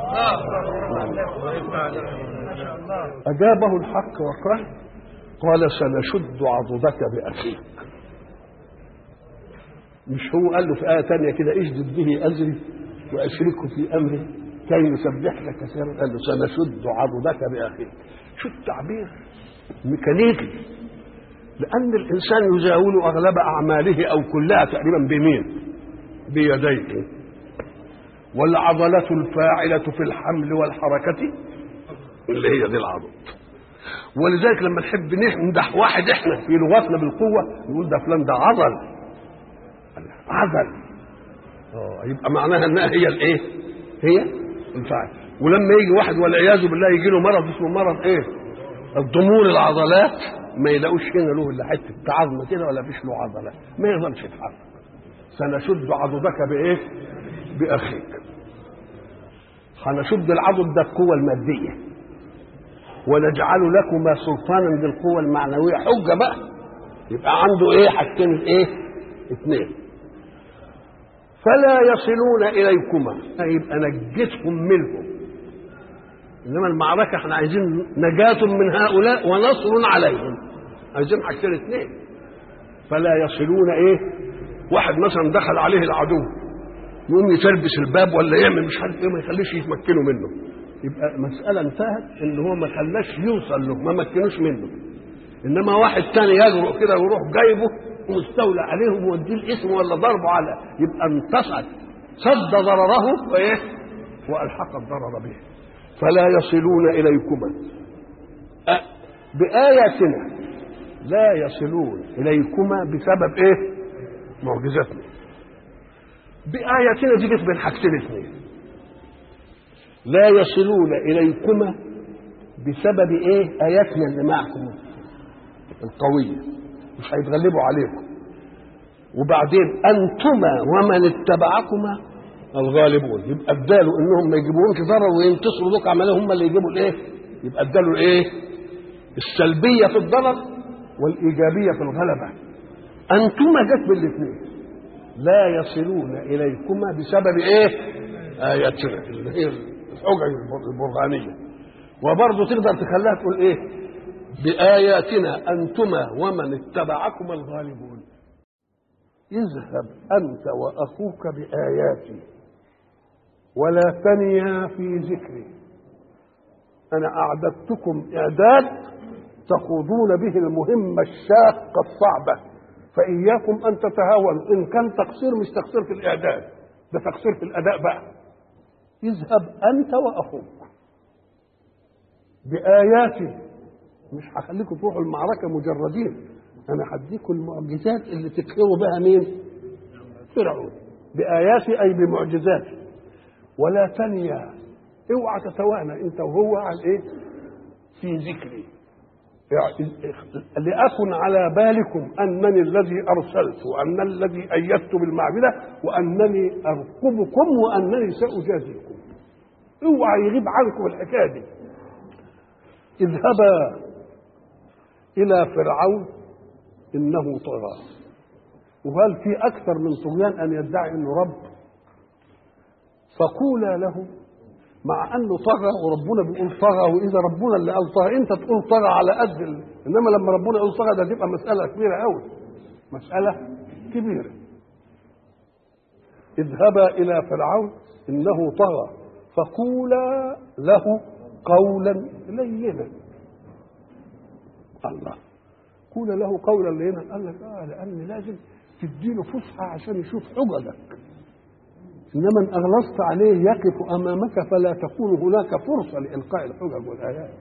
اجابه الحق وقال قال سنشد عضدك باخيك. مش هو قال له في ايه ثانيه كده اشدد به ازري واشركه في امري كي يسبحك كثيرا؟ قال له سنشد عضدك باخيك. شو التعبير ميكانيكي، لان الانسان يزاول اغلب اعماله او كلها تقريبا بمين؟ بيديه. والعضلة الفاعلة في الحمل والحركة اللي هي دي العضل. ولذلك لما نحب نمدح واحد احنا في لغتنا بالقوة نقول ده فلان ده عضل عضل. اه يبقى معناها انها هي الايه؟ هي الفاعل. ولما يجي واحد والعياذ بالله يجي له مرض اسمه مرض ايه؟ الضمور العضلات، ما يلاقوش هنا له الا حته عظمه كده ولا فيش له عضله، ما يقدرش يتحرك. سنشد عضدك بايه؟ باخيك. هنشد العضد ده القوه الماديه ونجعل لكما سلطانا بالقوه المعنويه. حجه بقى، يبقى عنده ايه؟ حاجتين ايه؟ اثنين. فلا يصلون اليكما، يبقى نجتهم منهم. انما المعركه احنا عايزين نجاة من هؤلاء ونصر عليهم، عايزين حاجتين اثنين. فلا يصلون ايه؟ واحد مثلا دخل عليه العدو يقوم يتلبس الباب ولا يعمل مش عارف ايه، ما يخليش يتمكنوا منه، يبقى مساله انتهت ان هو ما خلاش يوصل له، ما مكنوش منه. انما واحد ثاني يجرؤ كده ويروح جايبه ومستولى عليه وموديه الاسم ولا ضربه على، يبقى انتصر، صد ضرره وايه؟ والحق الضرر به. فلا يصلون اليكما أه باياتنا، لا يصلون اليكما بسبب ايه؟ معجزتنا. باياتنا دي جت بين حاجتين اثنين. لا يصلون اليكما بسبب ايه؟ اياتنا اللي معكم القويه، مش هيتغلبوا عليكم. وبعدين انتما ومن اتبعكما الغالبون، يبقى اداله انهم ما يجيبوهمش ضرر وينتصروا لك عملهم هم اللي يجيبوا الايه؟ يبقى اداله الايه؟ السلبيه في الضرر والايجابيه في الغلبه. انتما جت بالاثنين. لا يصلون اليكما بسبب ايه؟ اياتنا اللي هي الحجج البرهانيه. وبرضه تقدر تخليها تقول ايه؟ باياتنا انتما ومن اتبعكما الغالبون. اذهب انت واخوك باياتي ولا تنيا في ذكري. انا اعددتكم اعداد تخوضون به المهمه الشاقه الصعبه، فاياكم ان تتهاونوا. ان كان تقصير مش تقصير في الاعداد، ده تقصير في الاداء بقى. اذهب انت واخوك باياتي، مش هخليكم تروحوا المعركه مجردين، انا هديكم المعجزات اللي تكفروا بها مين؟ فرعون. باياتي اي بمعجزاتي. ولا تنيا، اوعى تتوانى انت وهو على ايه؟ في ذكري. لأكن على بالكم أنني الذي أرسلت وأن الذي أيدت بالمعبدة وأنني أرقبكم وأنني سأجازيكم. اوعى يغيب عنكم الحكاية دي. اذهبا إلى فرعون إنه طغى. وهل في أكثر من طغيان أن يدعي أنه رب؟ فقولا له، مع انه طغى وربنا بيقول طغى، واذا ربنا اللي قال طغى انت تقول طغى على قد ال... انما لما ربنا يقول طغى ده تبقى مساله كبيره قوي، مساله كبيره. اذهبا الى فرعون انه طغى فقولا له قولا لينا. الله، قولا له قولا لينا. قال لك اه لان لازم تديله فسحه عشان يشوف حججك. إنما إن أغلظت عليه يقف أمامك فلا تكون هناك فرصة لإلقاء الحجج والآيات.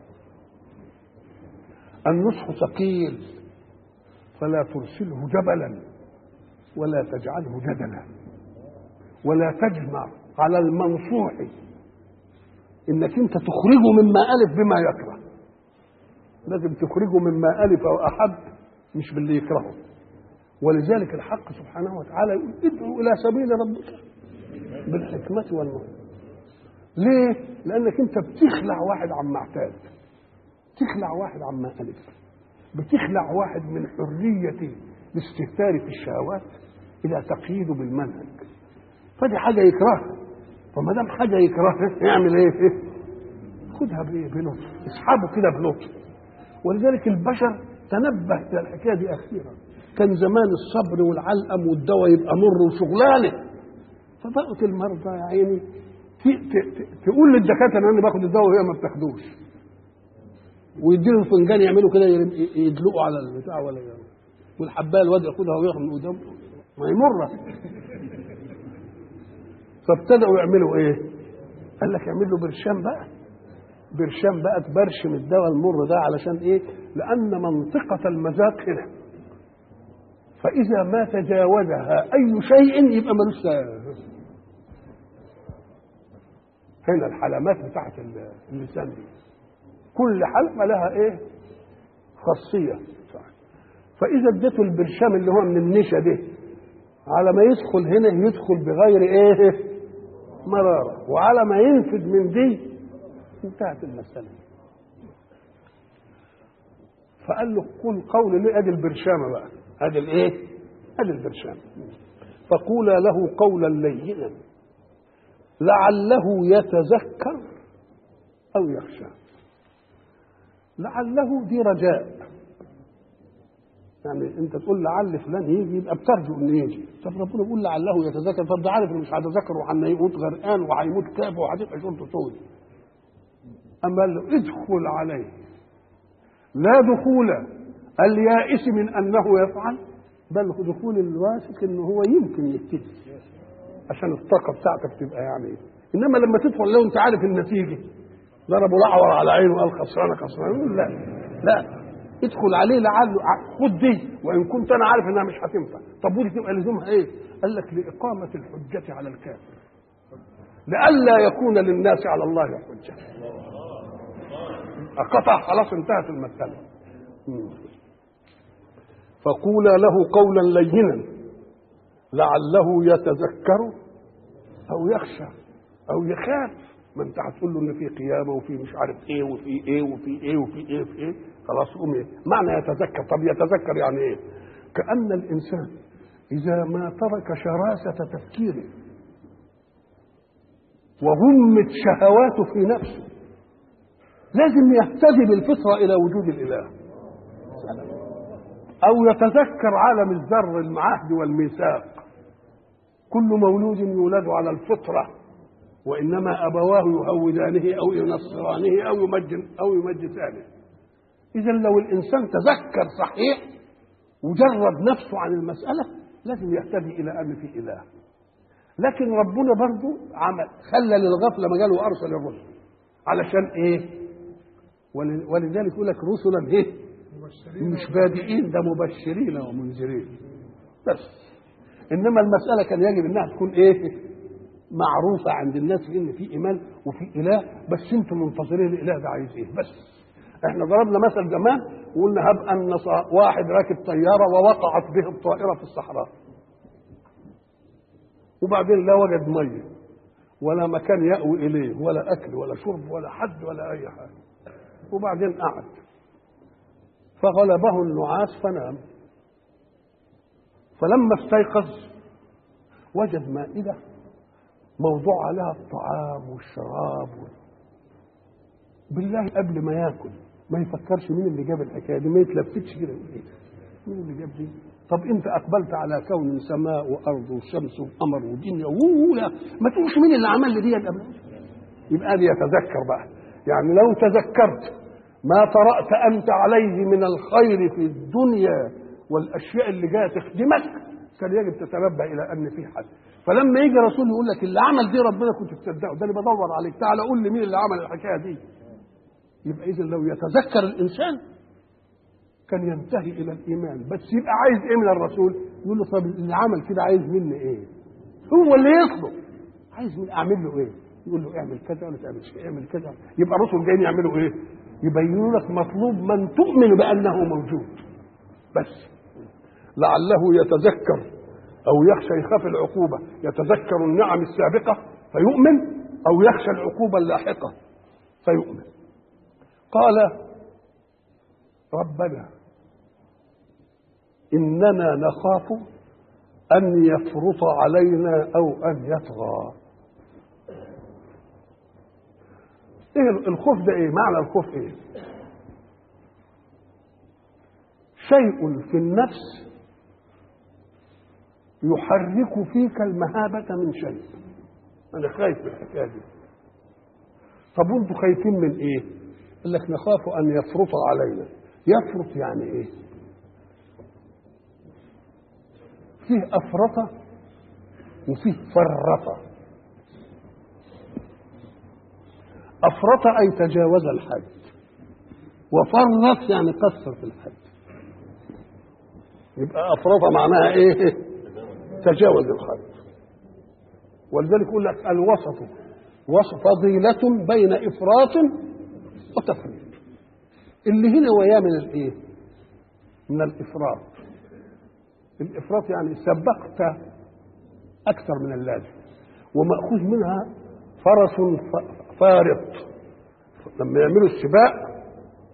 النصح ثقيل فلا ترسله جبلا ولا تجعله جدلا، ولا تجمع على المنصوح إنك أنت تخرجه مما ألف بما يكره. لازم تخرجه مما ألف وأحب، مش باللي يكرهه. ولذلك الحق سبحانه وتعالى يقول ادعو إلى سبيل ربك بالحكمة والنصح. ليه؟ لأنك أنت بتخلع واحد عما اعتاد، بتخلع واحد عما ألف، بتخلع واحد من حرية الاستهتار في الشهوات إلى تقييده بالمنهج. فدي حاجة يكرهها، فما دام حاجة يكرهها يعمل إيه؟ خدها بلطف، اسحبه كده بلطف. ولذلك البشر تنبه إلى الحكاية دي أخيرا. كان زمان الصبر والعلقم والدواء يبقى مر وشغلانة، فبقت المرضى يا عيني تقول للدكاتره ان انا باخد الدواء وهي ما بتاخدوش، ويديله فنجان يعملوا كده يدلقوا على البتاع ولا يعملوا. والحبايه الواد ياخدها وياخد من قدامه ما يمر. فابتدأوا يعملوا ايه؟ قال لك اعمل له برشام بقى، برشام بقى تبرشم الدواء المر ده. علشان ايه؟ لان منطقه المذاق هنا، فاذا ما تجاوزها اي شيء يبقى ملوش. هنا الحلمات بتاعت اللسان دي كل حلقه لها ايه؟ خاصيه. فاذا اديته البرشام اللي هو من النشا دي، على ما يدخل هنا يدخل بغير ايه؟ مراره، وعلى ما ينفذ من دي انتهت المساله. فقال له قل قول لي ادي البرشامه بقى، ادي الايه؟ ادي البرشامه. فقولا له قولا لينا لعله يتذكر او يخشى. لعله دي رجاء، يعني انت تقول لعل فلان يجي يبقى بترجو انه يجي. طب ربنا بيقول لعله يتذكر، طب ده عارف انه مش هيتذكر وهيموت غرقان وهيموت كاب وهتبقى شرطه طول. اما قال له ادخل عليه، لا دخول اليائس من انه يفعل، بل دخول الواثق انه هو يمكن يبتدي، عشان الطاقه بتاعتك تبقى يعني. انما لما تدخل لو انت عارف النتيجه، ضربوا الاعور على عينه وقال خسرانه خسرانه، لا لا، ادخل عليه لعله خد دي، وان كنت انا عارف انها مش هتنفع. طب ودي تبقى لزومها ايه؟ قال لك لاقامه الحجه على الكافر، لئلا يكون للناس على الله حجه. قطع خلاص انتهت المساله. فقولا له قولا لينا لعله يتذكر او يخشى او يخاف. ما انت هتقول له ان في قيامه وفي مش عارف ايه وفي ايه وفي ايه وفي ايه وفي ايه، خلاص قوم ايه معنى يتذكر؟ طب يتذكر يعني ايه؟ كأن الانسان اذا ما ترك شراسه تفكيره وغمت شهواته في نفسه لازم يهتدي بالفطره الى وجود الاله، او يتذكر عالم الذر المعهد والميثاق. كل مولود يولد على الفطره، وانما ابواه يهودانه او ينصرانه او يمجن او يمجسانه. اذا لو الانسان تذكر صحيح وجرد نفسه عن المساله لازم يهتدي الى ان في اله. لكن ربنا برضه عمل خلى للغفله مجال وارسل الرسل علشان ايه؟ ولذلك يقول لك رسلا ايه؟ مش بادئين، ده مبشرين ومنذرين بس. انما المساله كان يجب انها تكون ايه؟ معروفه عند الناس ان في ايمان وفي اله، بس انتم منتظرين الاله ده عايز ايه بس. احنا ضربنا مثل زمان وقلنا هب ان واحد راكب طياره ووقعت به الطائره في الصحراء، وبعدين لا وجد ميه ولا مكان يأوي اليه ولا اكل ولا شرب ولا حد ولا اي حاجه، وبعدين قعد فغلبه النعاس فنام. فلما استيقظ وجد مائدة موضوع عليها الطعام والشراب. بالله قبل ما ياكل ما يفكرش مين اللي جاب الحكايه دي، ما يتلفتش كده مين اللي جاب دي. طب انت اقبلت على كون سماء وارض وشمس وقمر ودنيا ولا ما تقولش مين اللي عمل لي دي قبل. يبقى دي يتذكر بقى، يعني لو تذكرت ما طرأت أنت عليه من الخير في الدنيا والأشياء اللي جاءت تخدمك كان يجب تتنبه إلى أن في حد. فلما يجي رسول يقول لك اللي عمل دي ربنا كنت تصدقه، ده اللي بدور عليك، تعالى قول لي مين اللي عمل الحكايه دي. يبقى اذا لو يتذكر الانسان كان ينتهي الى الايمان، بس يبقى عايز ايه من الرسول؟ يقول له طب اللي عمل كده عايز مني ايه؟ هو اللي يطلب، عايز مني اعمل له ايه؟ يقول له اعمل كذا ولا تعملش، اعمل كذا. يبقى الرسل جايين يعملوا ايه؟ يبينوا لك مطلوب من تؤمن بانه موجود بس، لعله يتذكر او يخشى يخاف العقوبه، يتذكر النعم السابقه فيؤمن، او يخشى العقوبه اللاحقه فيؤمن. قال ربنا اننا نخاف ان يفرط علينا او ان يطغى. ايه الخوف ده؟ ايه معنى الخوف؟ ايه؟ شيء في النفس يحرك فيك المهابة من شيء. انا خايف من الحكايه دي. طب وانتوا خايفين من ايه؟ قال لك نخاف ان يفرط علينا. يفرط يعني ايه؟ فيه افرط وفيه فرط. افرط اي تجاوز الحد، وفرط يعني قصر في الحد. يبقى افرط معناها ايه؟ تجاوز الحد. ولذلك يقول لك الوسط وسط فضيلة بين افراط وتفريط. اللي هنا وياه من الايه؟ من الافراط. الافراط يعني سبقت اكثر من اللازم، ومأخوذ منها فرس فارط. لما يعملوا السباق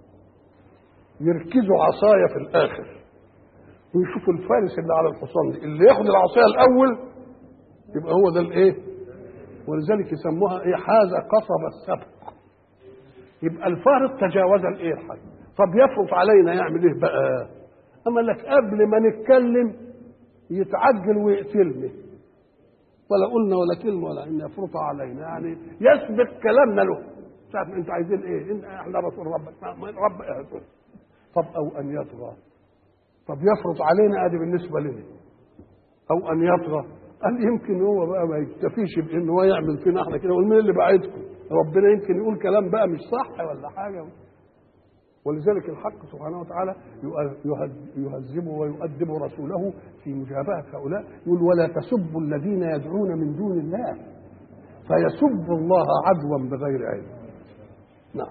يركزوا عصايه في الاخر ويشوفوا الفارس اللي على الحصان دي، اللي ياخد العصايه الاول يبقى هو ده الايه. ولذلك يسموها ايه؟ حاز قصب السبق. يبقى الفارط تجاوز الايه الحد. طب يفرط علينا يعمل ايه بقى؟ اما لك قبل ما نتكلم يتعجل ويقتلني، ولا قلنا ولا كلمه ولا ان يفرط علينا، يعني يسبق كلامنا له. ساعة ما انتوا عايزين ايه؟ إن احنا رسول ربك رب اهدوا. طب او ان يطغى. طب يفرط علينا ادي بالنسبه لنا. او ان يطغى، قال يمكن هو بقى ما يكتفيش بان هو يعمل فينا احنا كده، ومين اللي بعدكم؟ ربنا يمكن يقول كلام بقى مش صح ولا حاجه. ولذلك الحق سبحانه وتعالى يهذبه ويؤدب رسوله في مجابهة هؤلاء. يقول ولا تسبوا الذين يدعون من دون الله فيسبوا الله عدوا بغير علم. نعم.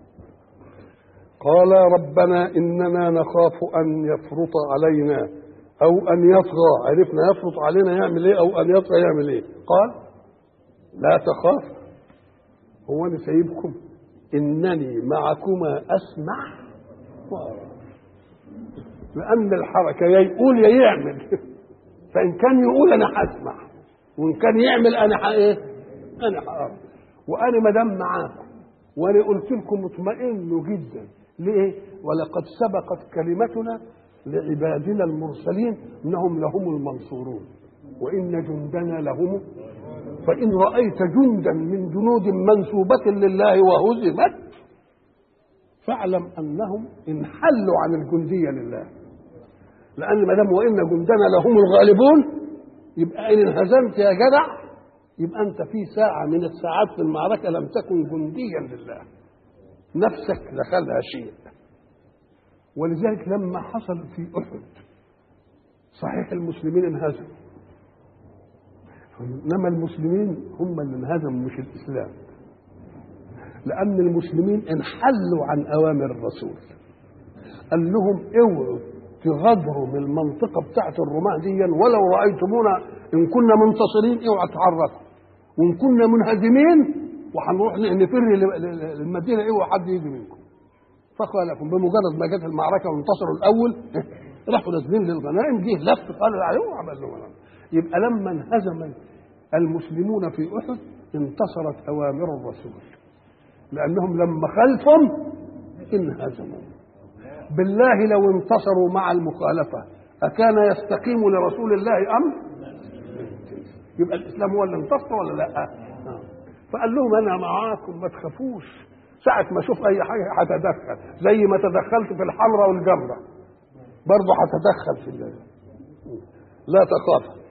قال ربنا إننا نخاف أن يفرط علينا أو أن يطغى. عرفنا يفرط علينا يعمل إيه، أو أن يطغى يعمل إيه. قال لا تخاف، هو أنا سايبكم، إنني معكما أسمع وأرى. لأن الحركة يا يقول يا يعمل. فإن كان يقول أنا هسمع، وإن كان يعمل أنا إيه؟ أنا هأرى. وأنا ما دام معاكم وأنا قلت لكم اطمئنوا جدا. ليه؟ ولقد سبقت كلمتنا لعبادنا المرسلين إنهم لهم المنصورون وإن جندنا لهم. فإن رأيت جندا من جنود منسوبة لله وهزمت فاعلم أنهم انحلوا عن الجندية لله. لأن ما دام وإن جندنا لهم الغالبون، يبقى إن انهزمت يا جدع يبقى أنت في ساعة من الساعات في المعركة لم تكن جنديا لله، نفسك دخلها شيء. ولذلك لما حصل في أحد صحيح المسلمين انهزموا، إنما المسلمين هم اللي انهزموا مش الإسلام، لأن المسلمين انحلوا عن أوامر الرسول. قال لهم اوعوا تغادروا من المنطقة بتاعت الرماة دي، ولو رأيتمونا إن كنا منتصرين اوعوا تحركوا، وإن كنا منهزمين وهنروح نفر للمدينة اوعوا حد يجي منكم. فخالفهم. بمجرد ما جت المعركة وانتصروا الأول راحوا نازلين للغنائم، جه لف قال عليهم وعمل لهم. يبقى لما انهزم المسلمون في أحد انتصرت أوامر الرسول، لأنهم لما خلفهم انهزموا. بالله لو انتصروا مع المخالفة أكان يستقيم لرسول الله أمر؟ يبقى الإسلام هو اللي انتصر ولا لا؟ فقال لهم أنا معاكم ما تخافوش، ساعة ما أشوف أي حاجة هتدخل، زي ما تدخلت في الحمراء والجمرة برضه هتدخل في الله. لا تخاف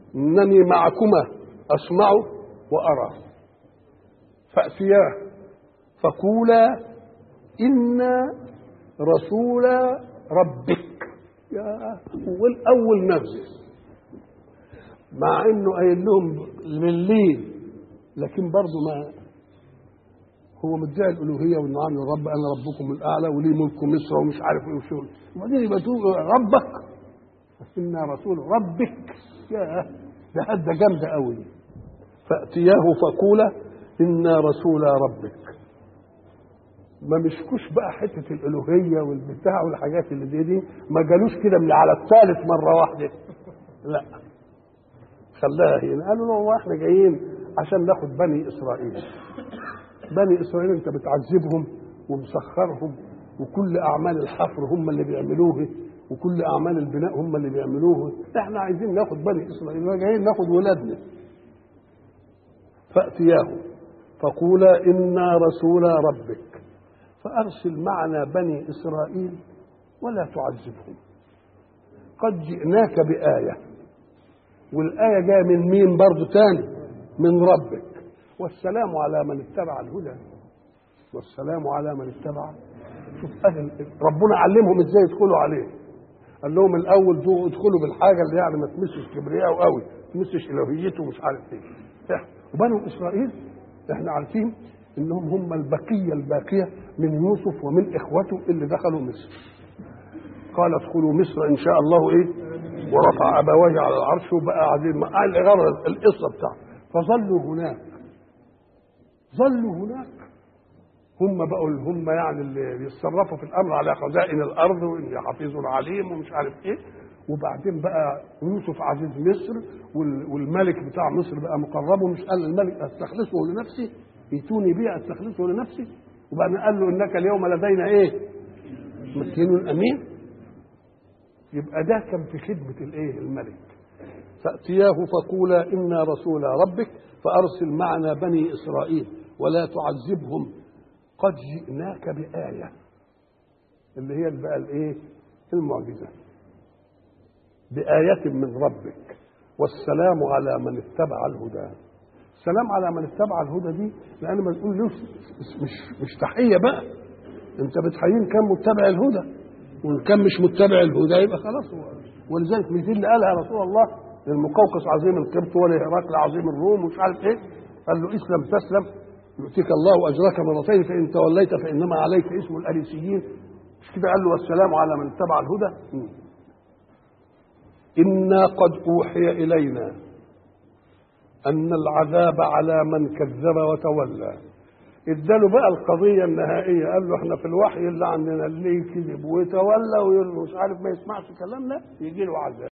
إنني معكما أسمع وأرى فأتياه فقولا إنا رسول ربك. يا والأول نفسه مع إنه قايل لهم بالليل، لكن برضه ما هو مدعي الألوهية وإنه عامل الرب أنا ربكم الأعلى ولي ملك مصر ومش عارف إيه وشغل، وبعدين يبقى تقول ربك إنا رسول ربك. يا ده هدى جامدة قوي. فأتياه فقولا إنا رسول ربك. ما مسكوش بقى حتة الألوهية والبتاع والحاجات اللي دي دي ما جالوش كده من على الثالث مرة واحدة، لا خلاها هنا. قالوا له احنا جايين عشان ناخد بني إسرائيل. بني إسرائيل أنت بتعذبهم ومسخرهم، وكل أعمال الحفر هم اللي بيعملوه وكل أعمال البناء هم اللي بيعملوه، احنا عايزين ناخد بني إسرائيل، جايين ناخد ولادنا. فأتياه فقولا إنا رسول ربك فأرسل معنا بني إسرائيل ولا تعذبهم قد جئناك بآية. والآية جاية من مين برضو تاني؟ من ربك. والسلام على من اتبع الهدى. والسلام على من اتبع. شوف أهل ربنا علمهم ازاي يدخلوا عليه. قال لهم الأول دو ادخلوا بالحاجة اللي يعني ما تمسش كبرياء قوي، ما تمسش إلهيته ومش عارف ايه. وبنو إسرائيل احنا عارفين انهم هم البقية الباقية من يوسف ومن اخوته اللي دخلوا مصر. قال ادخلوا مصر ان شاء الله ايه ورفع ابويه على العرش وبقى قاعدين قال غرض القصه بتاعته. فظلوا هناك ظلوا هناك هم بقوا هم يعني اللي بيتصرفوا في الامر على خزائن الارض وان حفيظ عليم ومش عارف ايه. وبعدين بقى يوسف عزيز مصر والملك بتاع مصر بقى مقربه، مش قال الملك استخلصه لنفسي ائتوني بيه استخلصه لنفسي. وبعدين قال له انك اليوم لدينا ايه مكين امين. يبقى ده كان في خدمه الايه الملك. فاتياه فقولا انا رسول ربك فارسل معنا بني اسرائيل ولا تعذبهم قد جئناك بايه اللي هي بقى الايه المعجزه بايه من ربك. والسلام على من اتبع الهدى. السلام على من اتبع الهدى دي لان ما تقول له مش مش تحيه بقى، انت بتحيين كان متبع الهدى وان كان مش متبع الهدى يبقى خلاص. ولذلك مش دي اللي قالها رسول الله للمقوقس عظيم القبط ولهرقل عظيم الروم ومش عارف ايه. قال له اسلم تسلم يؤتيك الله اجرك مرتين فان توليت فانما عليك اسم الاريسيين. مش كده قال له والسلام على من اتبع الهدى. انا قد اوحي الينا ان العذاب على من كذب وتولى. اداله بقى القضيه النهائيه. قال له احنا في الوحي اللي عندنا اللي كذب وتولى ومش عارف ما يسمعش كلامنا يجي له عذاب.